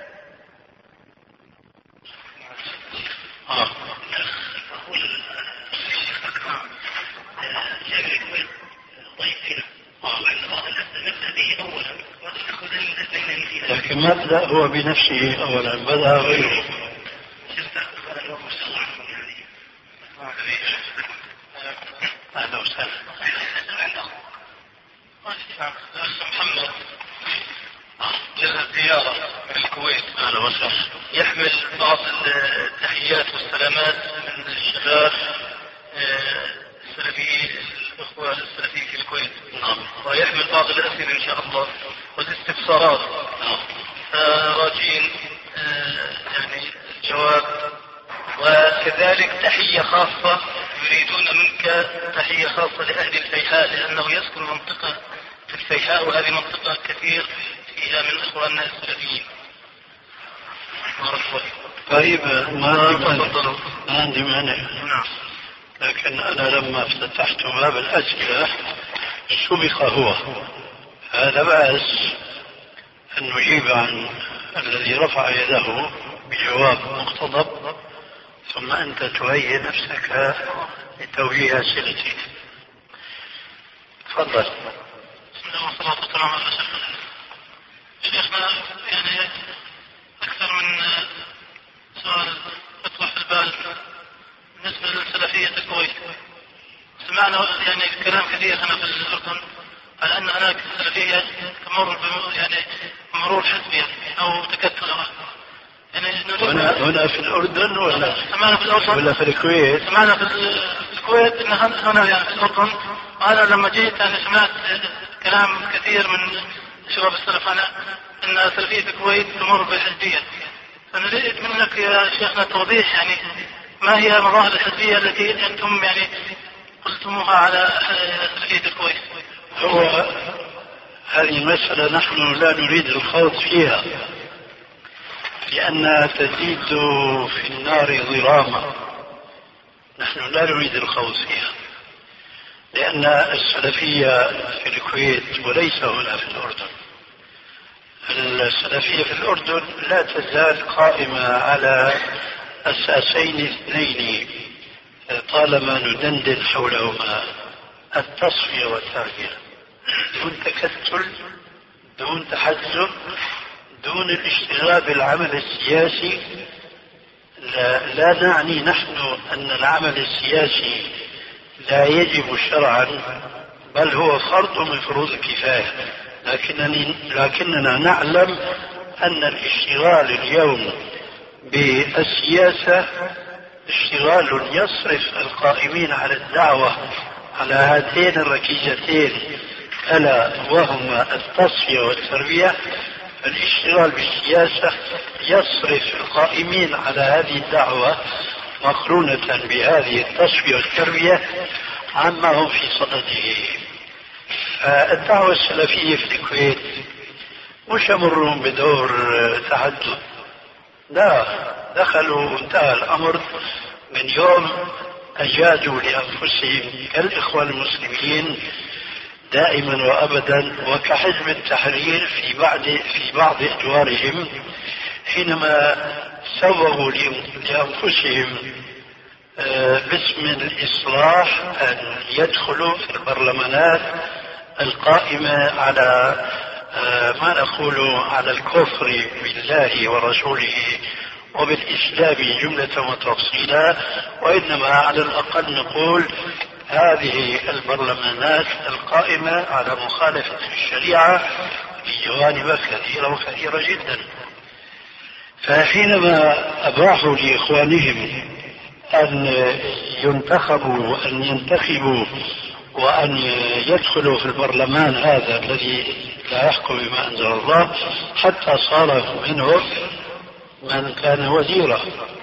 آه. لكن ما بدأ هو بنفسه أولا، بدأ غيره. أهلا وسهلا. محمد جاء زيارة من الكويت، أهلا وسهلا. يحمل بعض التحيات والسلامات من الشباب السلفيين الأخوة السلفيين في الكويت، ويحمل بعض الأسئلة إن شاء الله والاستفسارات، راجين يعني الجواب، وكذلك تحية خاصة يريدون منك تحية خاصة لأهل الفيحاء، لأنه يسكن منطقة في الفيحاء، وهذه منطقة كثير فيها من إخواننا السلفيين. طيب ما عندي مانع، لكن أنا لما افتتحت باب الأسئلة سبق هو، هذا بأس أن نجيب عن الذي رفع يده بجواب مقتضب، ثم أنت تهيئ نفسك لتوجيه أسئلتك. تفضل. بسم الله والصلاة والسلام على رسول الله. شيخنا يعني أكثر من سؤال يطرح في البال بالنسبة للسلفية الكويت. سمعنا يعني كلام كثير هنا في الأردن على أن هناك سلفية تمر يعني مرور حزبي أو تكتل. يعني هنا هنا في الأردن ولا سمعنا في الأردن ولا في الكويت؟ سمعنا في الكويت إن هنا يعني في الأردن. وأنا لما جيت أنا سمعت كلام كثير من شباب السلف أنا أن سلفية الكويت تمر بالحزبية. فنريد منك يا شيخنا توضيح يعني ما هي مظاهر الحزبية التي أنتم يعني قلتموها على سلفية الكويت؟ هو هذه المسألة نحن لا نريد الخوض فيها، لأنها تزيد في النار ضراما. نحن لا نريد الخوض فيها، لأن السلفية في الكويت وليس هنا في الأردن. السلفية في الأردن لا تزال قائمة على أساسين اثنين طالما ندندن حولهما: التصفية والتربية، دون تكتل، دون تحزب، دون الاشتغال بالعمل السياسي. لا, لا نعني نحن أن العمل السياسي لا يجب شرعا، بل هو فرض من فروض الكفاية، لكنني لكننا نعلم أن الاشتغال اليوم بالسياسة اشتغال يصرف القائمين على الدعوة على هاتين الركيزتين ألا وهما التصفية والتربية، الاشتغال بالسياسة يصرف القائمين على هذه الدعوة مقرونة بهذه التصفية والتربية عما هم في صدده. الدعوة السلفية في الكويت مش يمرون بدور تحدث، لا، دخلوا وانتهى الأمر من يوم أجادوا لأنفسهم كالإخوان المسلمين دائما وأبدا، وكحزب التحرير في بعض في بعض أدوارهم حينما سووا لأنفسهم باسم الإصلاح أن يدخلوا في البرلمانات القائمة على ما نقول على الكفر بالله ورسوله وبالإسلام جملة وتفصيلا، وإنما على الأقل نقول هذه البرلمانات القائمة على مخالفة الشريعة بجوانب كثيرة وكثيرة جدا. فحينما أباحوا لإخوانهم أن ينتخبوا وأن ينتخبوا وأن يدخلوا في البرلمان هذا الذي لا يحكم بما أنزل الله، حتى صار منهم من كان وزيرا.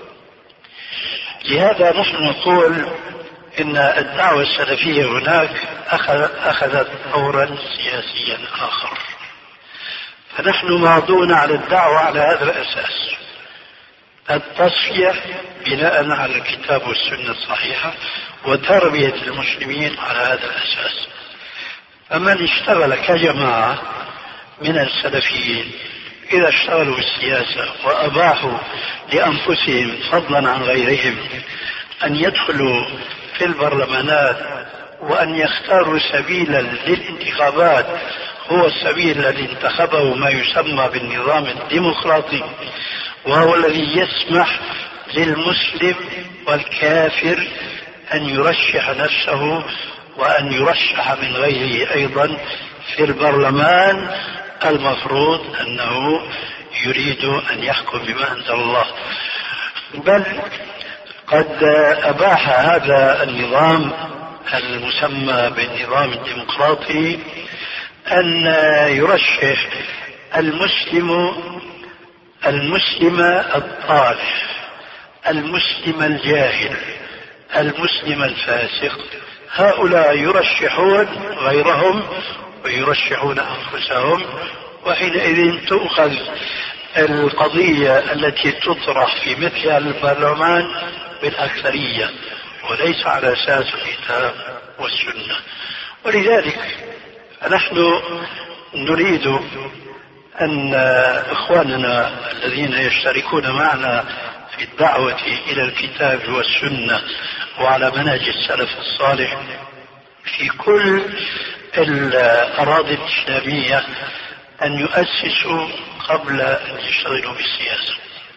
لهذا نحن نقول إن الدعوة السلفية هناك أخذت دورا سياسيا آخر، فنحن ماضون على الدعوة على هذا الأساس، التصفية بناء على الكتاب والسنة الصحيحة وتربية المسلمين على هذا الأساس. فمن اشتغل كجماعة من السلفيين إذا اشتغلوا بالسياسة وأباحوا لأنفسهم فضلا عن غيرهم أن يدخلوا في البرلمانات وأن يختاروا سبيلا للانتخابات هو السبيل الذي انتخبه ما يسمى بالنظام الديمقراطي، وهو الذي يسمح للمسلم والكافر أن يرشح نفسه وأن يرشح من غيره أيضا في البرلمان، المفروض أنه يريد أن يحكم بما أنزل الله. بل قد أباح هذا النظام المسمى بالنظام الديمقراطي أن يرشح المسلم المسلم الطالح، المسلم الجاهل، المسلم الفاسق، هؤلاء يرشحون غيرهم ويرشحون أنفسهم، وحينئذ تؤخذ القضية التي تطرح في مثل البرلمان بالأكثرية وليس على أساس الكتاب والسنة. ولذلك نحن نريد أن إخواننا الذين يشتركون معنا في الدعوة إلى الكتاب والسنة وعلى منهج السلف الصالح في كل الأراضي الإسلامية أن يؤسسوا قبل أن يشتغلوا بالسياسة.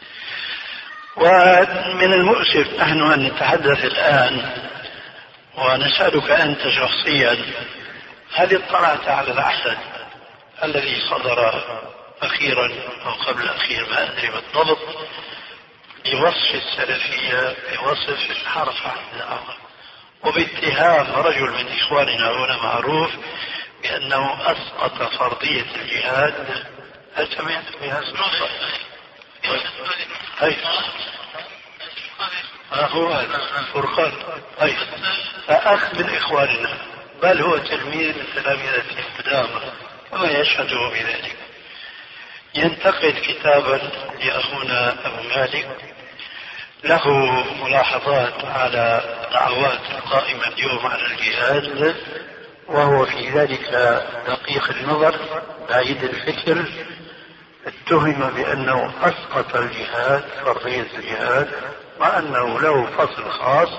ومن المؤسف نحن أن نتحدث الآن ونسألك أنت شخصيا، هل اطلعت على العهد الذي صدر أخيرا أو قبل أخير ما أدري بالضبط بوصف السلفية بوصف الحرف عن الدعوة وباتهام رجل من إخواننا هنا معروف بأنه أسقط فرضية الجهاد؟ هل سمعت بهذا الصوت؟ أي هو فرقان، أي أخ من إخواننا، بل هو تلميذ من تلاميذ القدامى وما يشهده بذلك، ينتقد كتابا لأخونا أبو مالك له ملاحظات على دعوات القائمة اليوم على الجهاد، وهو في ذلك دقيق النظر بعيد الفكر، اتهم بأنه أسقط الجهاد فرضية الجهاد مع أنه له فصل خاص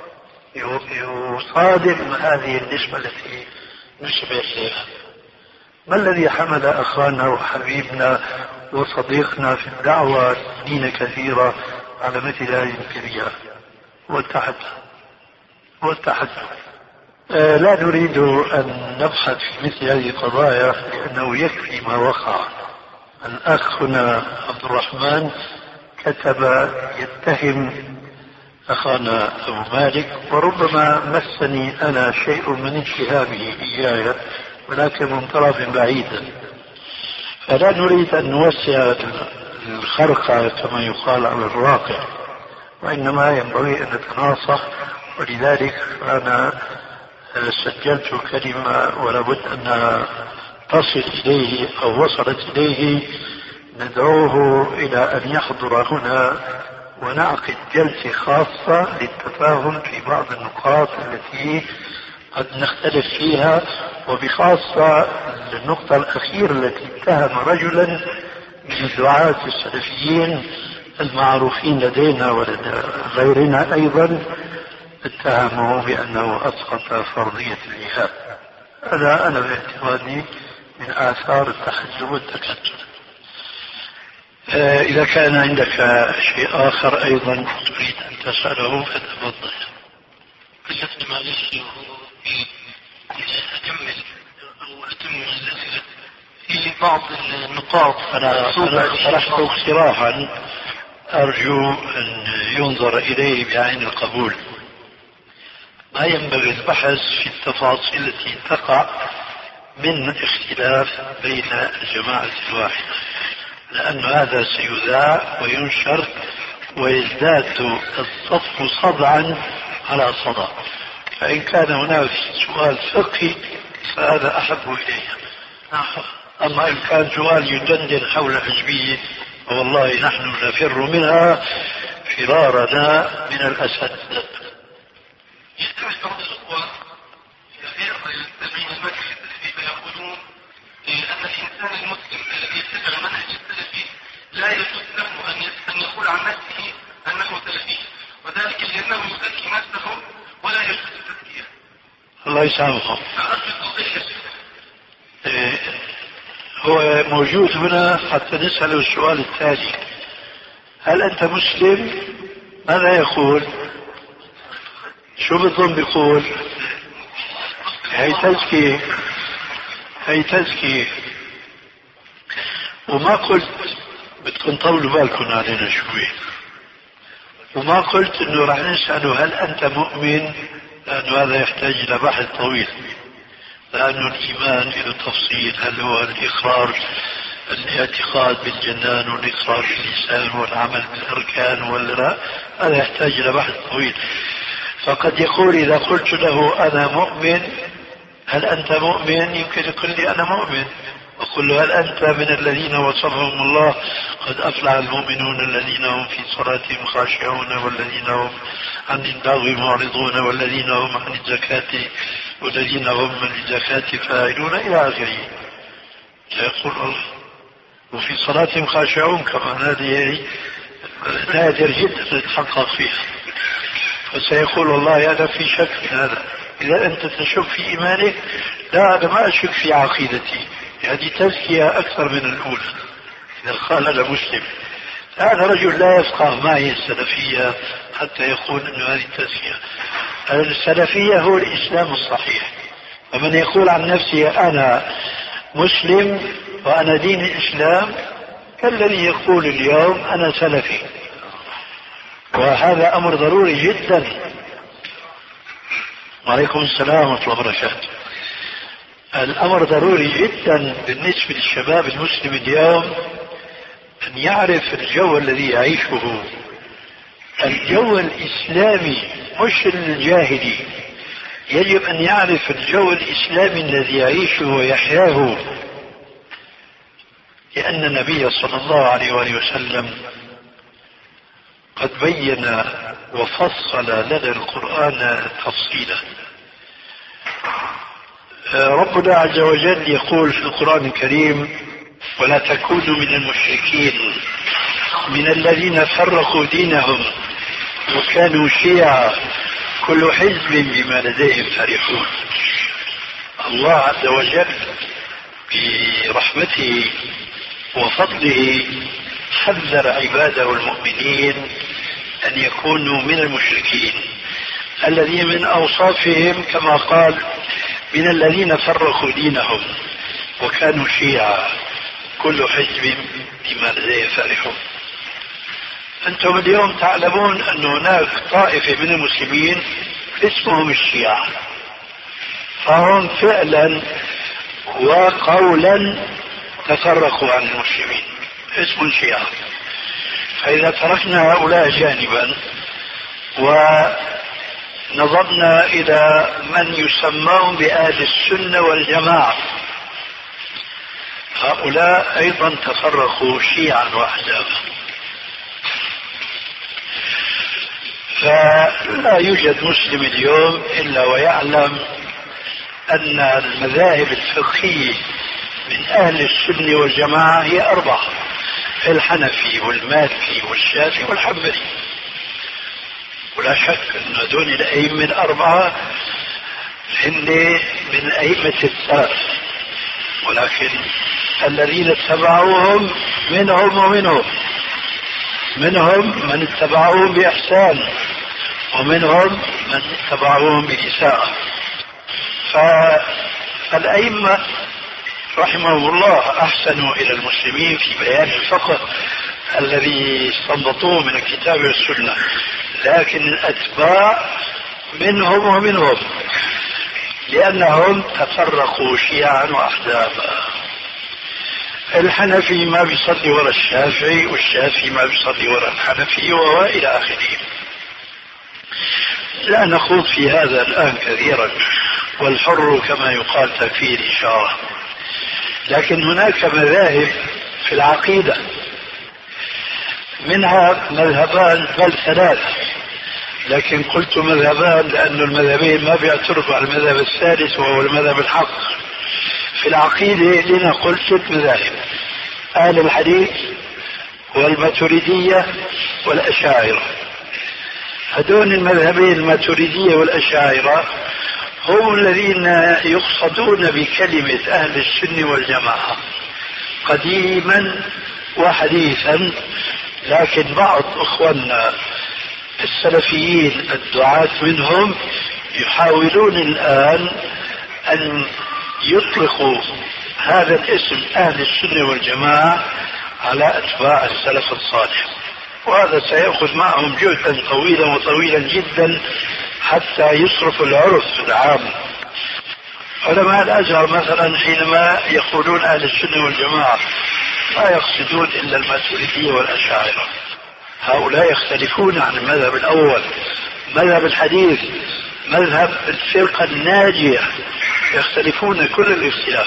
يصادم هذه النسبة التي نسبة إليها. ما الذي حمل أخانا وحبيبنا وصديقنا في الدعوة سنين كثيرة على مثل هذه الكبيرة؟ والتحدث والتحدث آه لا نريد أن نبحث في مثل هذه القضايا لأنه يكفي ما وقع. الأخ هنا عبد الرحمن كتب يتهم أخانا أبو مالك، وربما مسني أنا شيء من انشهابه إياي، ولكن من طرف بعيد، فلا نريد أن نوسع الخرقة كما يقال على الراقع، وإنما ينبغي أن نتناصح. ولذلك أنا سجلت كلمة ولابد أن تصل إليه أو وصلت إليه، ندعوه إلى أن يحضر هنا ونعقد جلسة خاصة للتفاهم في بعض النقاط التي قد نختلف فيها، وبخاصة النقطة الأخيرة التي اتهم رجلا من الدعاة السلفيين المعروفين لدينا ولدى غيرنا أيضا، اتهمه بأنه أسقط فرضية الإيهاب. هذا أنا باعتقادي من آثار التحزب والتكتل. إذا كان عندك شيء آخر أيضا تريد أن تسأله فتفضل. كشفت معلش أكمل أو أتم الأسئلة في بعض النقاط. أنا شرحت اقتراحا أرجو أن ينظر إليه بعين القبول. ما ينبغي البحث في التفاصيل التي تقع من اختلاف بين الجماعة الواحدة، لأن هذا سيذاع وينشر ويزداد الصف صدعا على صدع. فإن كان هناك سؤال فقهي فهذا أحب إلي، أما إن كان سؤال يدندن حول حزبية والله نحن نفر منها فرارنا من الأسد. يستمع بعض الأخوة في المستمعين المسجد فيقولون أن الإنسان المسلم الذي يتبع المنهج السلفي لا يجوز له أن يقول عن نفسه أنه سلفي، وذلك لأنه يزكي نفسه ولا يجوز التزكية. الله يسامحه. هو موجود هنا حتى نسأله السؤال التالي: هل أنت مسلم؟ ماذا يقول؟ شو بظن بيقول؟ هي تزكية، هي تزكية. وما قلت بدكم طولوا بالكم علينا شوي، وما قلت انه راح نسأله هل انت مؤمن، لانه هذا يحتاج الى بحث طويل، لانه الايمان له تفصيل، هل هو الاقرار الاعتقاد بالجنان والاقرار باللسان والعمل بالاركان ولا لا، هذا يحتاج الى بحث طويل. فقد يقول إذا قلت له أنا مؤمن هل أنت مؤمن، يمكن يقول لي أنا مؤمن، أقول له هل أنت من الذين وصفهم الله قد أفلح المؤمنون الذين هم في صلاتهم خاشعون والذين هم عن اللغو معرضون والذين هم عن الزكاة والذين هم من الزكاة فاعلون إلى آخره. يقول الله وفي صلاتهم خاشعون، كمان هذه نادر جدا نتحقق فيها. فسيقول الله أنا في شك في هذا. إذا أنت تشك في إيمانك، لا أنا ما أشك في عقيدتي، هذه تزكية أكثر من الأولى. إذا قال أنا مسلم، هذا رجل لا يفقه ما هي السلفية حتى يقول أن هذه التزكية. السلفية هو الإسلام الصحيح. ومن يقول عن نفسه أنا مسلم وأنا دين الإسلام كالذي يقول اليوم أنا سلفي، وهذا أمر ضروري جدا. وعليكم السلام ورحمة الله وبركاته. الأمر ضروري جدا بالنسبة للشباب المسلم اليوم أن يعرف الجو الذي يعيشه، الجو الإسلامي مش الجاهلي. يجب أن يعرف الجو الإسلامي الذي يعيشه ويحياه، لأن النبي صلى الله عليه وآله وسلم قد بين وفصل لنا القرآن تفصيلا. ربنا عز وجل يقول في القرآن الكريم ولا تكونوا من المشركين من الذين فرقوا دينهم وكانوا شيعا كل حزب بما لديهم فرحون. الله عز وجل برحمته وفضله حذر عباده المؤمنين أن يكونوا من المشركين الذين من أوصافهم كما قال من الذين فرقوا دينهم وكانوا شيعا كل حزب بما لديهم فرحون. أنتم اليوم تعلمون أن هناك طائفة من المسلمين اسمهم الشيعة، فهم فعلا وقولا تفرقوا عن المسلمين، اسم الشيعة. فإذا تركنا هؤلاء جانبا ونظرنا إلى من يسمون بأهل السنة والجماعة، هؤلاء أيضا تفرقوا شيعا وأحزابا. فلا يوجد مسلم اليوم إلا ويعلم أن المذاهب الفقهية من أهل السنة والجماعة هي أربعة: الحنفي والمالكي والشافعي والحنبلي. ولا شك أن هذول الأئمة الأربعة هن من أئمة السلف، ولكن الذين اتبعوهم منهم ومنهم، منهم من اتبعوهم بإحسان ومنهم من اتبعوهم بإساءة. فالأئمة رحمهم الله أحسنوا إلى المسلمين في بيان الفقه الذي استنبطوه من الكتاب والسنة، لكن الأتباع منهم ومنهم، لأنهم تفرقوا شيعا وأحزابا. الحنفي ما بيصلي وراء الشافعي، والشافعي ما بيصلي وراء الحنفي، وإلى آخره. لا نخوض في هذا الآن كثيرا، والحر كما يقال تكفيه الإشارة. لكن هناك مذاهب في العقيدة، منها مذهبان بل ثلاث، لكن قلت مذهبان لأن المذهبين ما بيعترفوا على المذهب الثالث وهو المذهب الحق. في العقيدة لنا قلت ست مذاهب: أهل الحديث والماتريدية والأشاعرة. هذول المذهبين الماتريدية والأشاعرة هم الذين يقصدون بكلمة أهل السنة والجماعة قديما وحديثا، لكن بعض أخواننا السلفيين الدعاة منهم يحاولون الآن أن يطلقوا هذا الاسم أهل السنة والجماعة على أتباع السلف الصالح، وهذا سيأخذ معهم جهدا طويلا وطويلا جدا حتى يصرفوا العرف العام. علماء الأزهر مثلا حينما يقولون أهل السنة والجماعة لا يقصدون إلا الماتريدية والأشاعرة. هؤلاء يختلفون عن المذهب الأول، مذهب الحديث، مذهب الفرقة الناجية، يختلفون كل الاختلاف.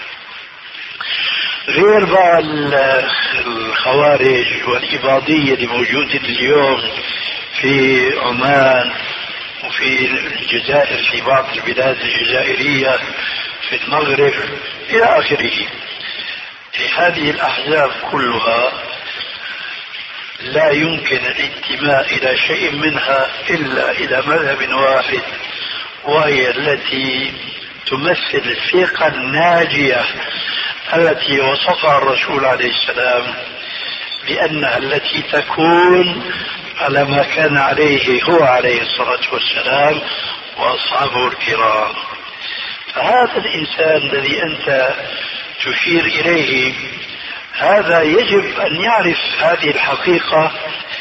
غير بقى الخوارج والإباضية اللي موجودة اليوم في عمان وفي الجزائر، في بعض البلاد الجزائرية، في المغرب إلى آخره. هذه الأحزاب كلها لا يمكن الانتماء إلى شيء منها إلا إلى مذهب واحد، وهي التي تمثل الفرقة الناجية التي وصفها الرسول عليه السلام بأنها التي تكون على ما كان عليه هو عليه الصلاة والسلام وأصحابه الكرام. فهذا الإنسان الذي أنت تشير إليه هذا يجب أن يعرف هذه الحقيقة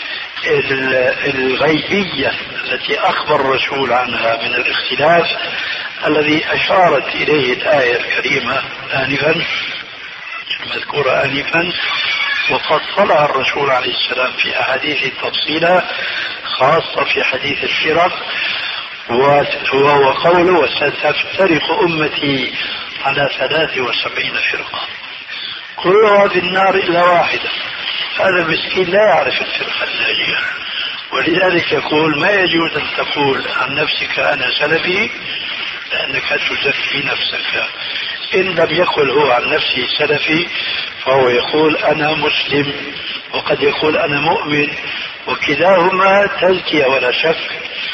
الغيبية التي أخبر الرسول عنها من الاختلاف الذي أشارت إليه الآية الكريمة آنفا المذكورة آنفا، وفصلها الرسول عليه السلام في أحاديث تفصيلا، خاصة في حديث الفرق، وهو قوله: وستفترق أمتي على ثلاث وسبعين فرقة كلها في النار إلا واحدة. هذا المسكين لا يعرف الفرقة الناجية، ولذلك يقول: ما يجوز أن تقول عن نفسك أنا سلفي لأنك تزكي نفسك. إن لم يقل هو عن نفسه سلفي فهو يقول أنا مسلم، وقد يقول أنا مؤمن، وكلاهما تزكية ولا شك.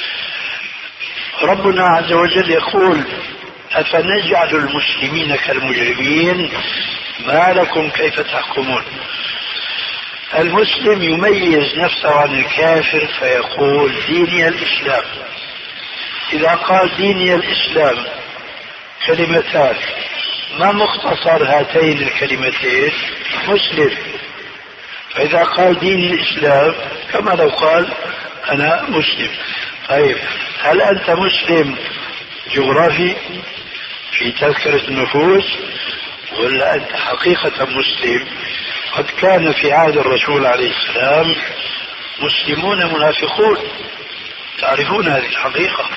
ربنا عز وجل يقول: أفنجعل المسلمين كالمجرمين ما لكم كيف تحكمون. المسلم يميز نفسه عن الكافر فيقول ديني الإسلام. إذا قال ديني الإسلام كلمتان، ما مختصر هاتين الكلمتين؟ مسلم. فإذا قال دين الإسلام كما لو قال أنا مسلم. طيب هل أنت مسلم جغرافي في تذكرة النفوس ولا أنت حقيقة مسلم؟ قد كان في عهد الرسول عليه السلام مسلمون منافقون، تعرفون هذه الحقيقة،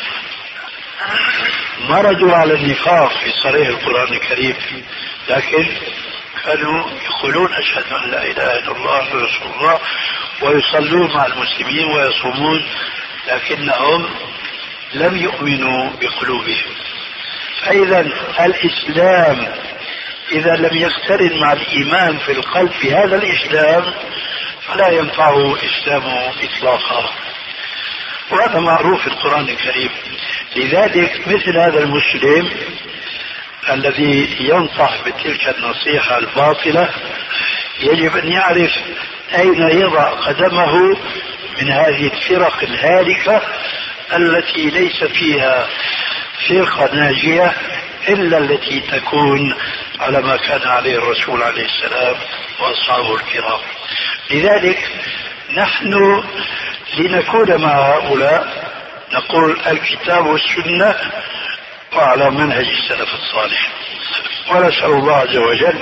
مردوا على النفاق في صريح القرآن الكريم، لكن كانوا يقولون أشهد أن لا إله إلا الله ورسول الله ويصلون مع المسلمين ويصومون، لكنهم لم يؤمنوا بقلوبهم. فإذا الإسلام إذا لم يقترن مع الإيمان في القلب في هذا الإسلام فلا ينفعه إسلامه إطلاقا، وهذا معروف في القرآن الكريم. لذلك مثل هذا المسلم الذي ينصح بتلك النصيحة الباطلة يجب أن يعرف أين يضع قدمه من هذه الفرق الهالكة التي ليس فيها فرقة ناجية إلا التي تكون على ما كان عليه الرسول عليه السلام وأصحابه الكرام. لذلك نحن لنكون مع هؤلاء نقول الكتاب والسنة وعلى منهج السلف الصالح، ونسأل الله عز وجل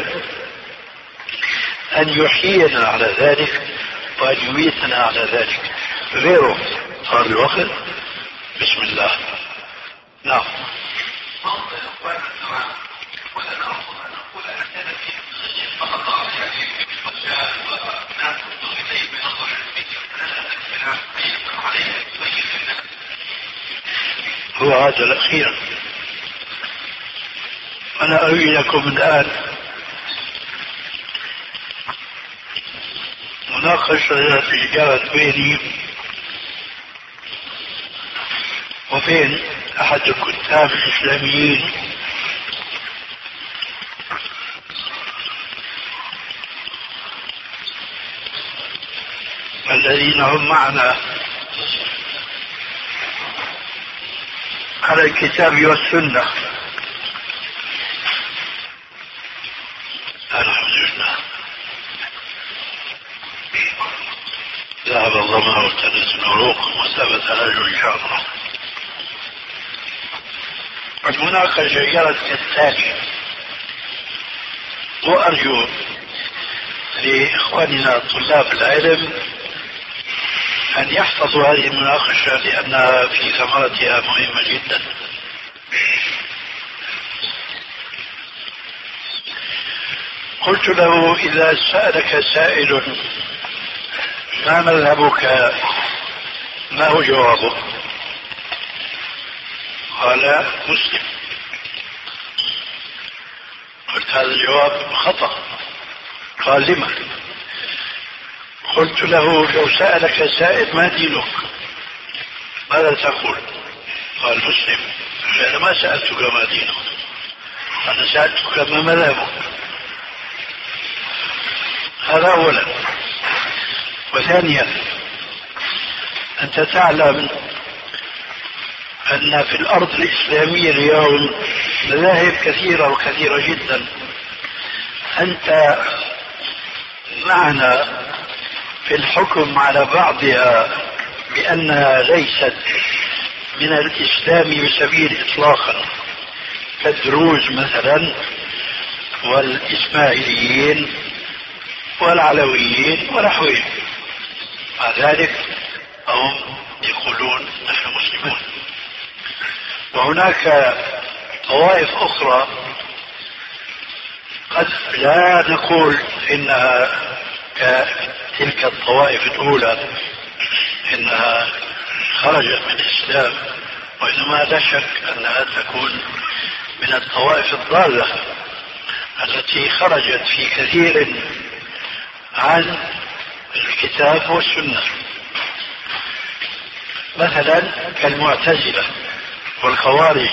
أن يحيينا على ذلك وأن يميتنا على ذلك. غيره صار الوقت. بسم الله. نعم. هو هذا الأخير. أنا أروي لكم الآن مناقشة جرت بيني وبين أحد الكتاب الإسلاميين الذين هم معنا على الكتاب والسنة. الحمد لله. ذهب الظمأ وابتدت العروق وثبت الأجر إن شاء الله. المناقشة جرت كالتالي، وأرجو لإخواننا طلاب العلم أن يحفظوا هذه المناقشة لأنها في ثمرتها مهمة جدا. قلت له إذا سألك سائل ما مذهبك ما هو جوابه؟ قال مسلم. قلت هذا الجواب خطأ. قال لما؟ قلت له لو سألك سائل ما دينك ماذا تقول؟ قال مسلم. أنا ما سألتك ما دينك، أنا سألتك ما مذهبك. هذا أولا. وثانيا أنت تعلم أن في الأرض الإسلامية اليوم مذاهب كثيرة وكثيرة جدا. أنت معنا في الحكم على بعضها بأنها ليست من الإسلام بسبيل إطلاقا، كالدروز مثلا والإسماعيليين والعلويين ونحوهم. مع ذلك هم يقولون نحن مسلمون. وهناك طوائف أخرى قد لا نقول إنها كتلك الطوائف الأولى إنها خرجت من الإسلام، وإنما لا شك أنها تكون من الطوائف الضالة التي خرجت في كثير عن الكتاب والسنة، مثلا كالمعتزلة والخوارج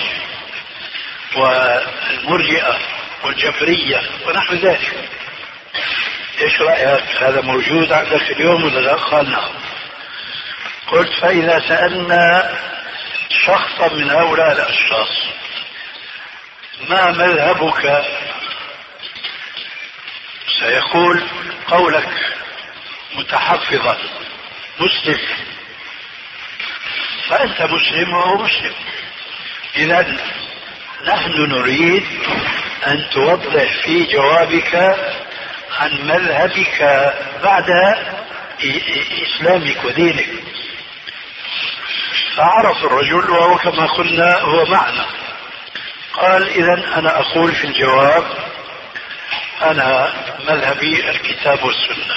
والمرجئة والجبرية ونحو ذلك. ايش رأيك؟ هذا موجود عندك اليوم ولا لا؟ قال نعم. قلت فإذا سألنا شخصا من هؤلاء الأشخاص ما مذهبك؟ سيقول قولك متحفظا مسلم، فأنت مسلم وهو مسلم. إذن نحن نريد أن توضح في جوابك عن مذهبك بعد إسلامك ودينك. فعرف الرجل وهو كما قلنا هو معنا، قال إذن أنا أقول في الجواب أنا مذهبي الكتاب والسنة.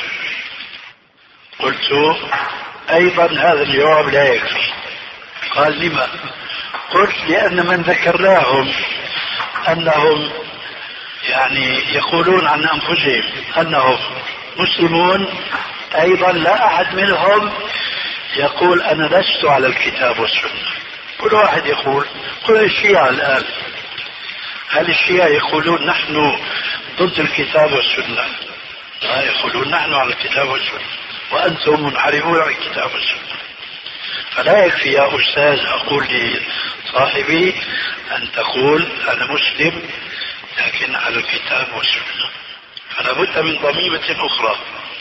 قلت أيضا هذا الجواب لا يكفي. قال لما؟ قلت لأن من ذكرناهم أنهم يعني يقولون عن أنفسهم أنهم مسلمون، أيضا لا أحد منهم يقول أنا لست على الكتاب والسنة. كل واحد يقول، كل الشيعة الآن، هل الشيعة يقولون نحن ضد الكتاب والسنة؟ لا، يقولون نحن على الكتاب والسنة وأنتم منحرفون عن الكتاب والسنة. فلا يكفي يا أستاذ أقول لصاحبي أن تقول أنا مسلم لكن على الكتاب والسنة، فلا بد من ضميمة أخرى.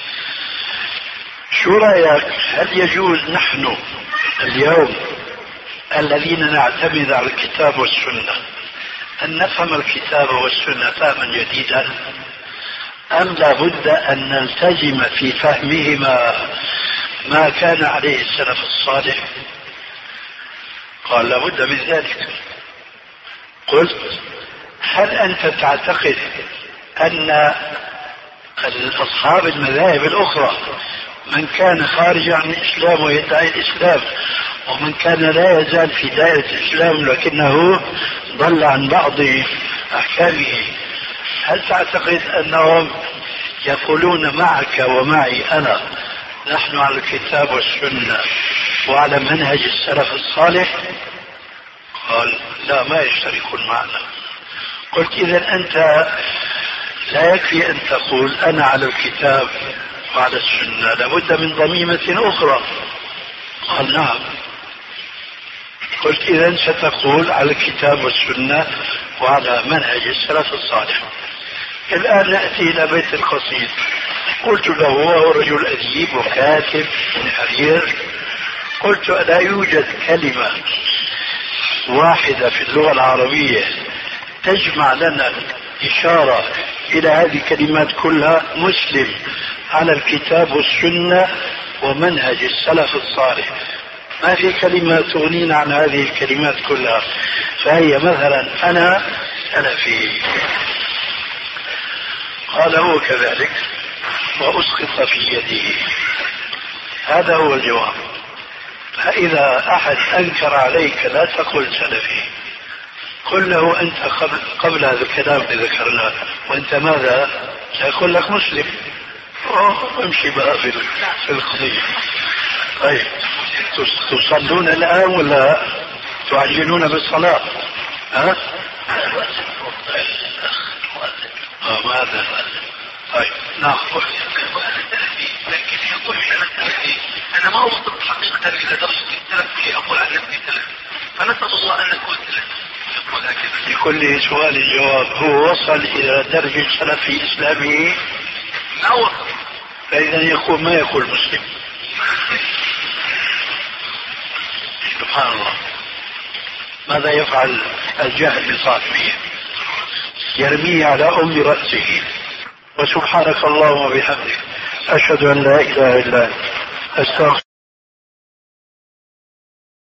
شو رأيك؟ هل يجوز نحن اليوم الذين نعتمد على الكتاب والسنة أن نفهم الكتاب والسنة فهما جديدا، أم لا بد أن نلتزم في فهمهما ما كان عليه السلف الصالح؟ قال لا بد من ذلك. قلت هل أنت تعتقد أن أصحاب المذاهب الأخرى من كان خارج عن الإسلام ويدعي الإسلام ومن كان لا يزال في دائرة الإسلام لكنه ضل عن بعض أحكامه، هل تعتقد أنهم يقولون معك ومعي أنا نحن على الكتاب والسنة وعلى منهج السلف الصالح؟ قال لا، ما يشتركون معنا. قلت إذن أنت لا يكفي أن تقول أنا على الكتاب وعلى السنة، لابد من ضميمة أخرى. قال نعم. قلت إذن ستقول على الكتاب والسنة وعلى منهج السلف الصالح. الآن نأتي إلى بيت القصيد. قلت له وهو رجل أديب وكاتب من حرير، قلت لا يوجد كلمة واحدة في اللغة العربية تجمع لنا إشارة إلى هذه الكلمات كلها، مسلم على الكتاب والسنة ومنهج السلف الصالح. ما في كلمة تغنينا عن هذه الكلمات كلها. فهي مثلا أنا سلفي، قال هو كذلك وأسقط في يده. هذا هو الجواب. فإذا أحد أنكر عليك لا تقل سلفي، قل له أنت قبل, قبل هذا الكلام اللي ذكرناه وأنت ماذا؟ سيقول لك مسلم. امشي بقى في القضية. طيب تصلون الآن ولا تعجلون بالصلاة؟ ها؟ آه ماذا؟ طيب نعم. لكن يقول أنا ما وصلت حقيقة إلى درجة السلف أقول عن نفسي سلف، فنسأل الله أن نكون سلف. لكل سؤال الجواب. هو وصل إلى درجة السلف في إسلامه؟ لا وصل. فإذا يقول ما يقول مسلم. سبحان الله. ماذا يفعل الجهل بصاحبه؟ يرميه على أم رأسه. وسبحانك اللهم وبحمدك أشهد أن لا إله إلا أنت أستغفرك.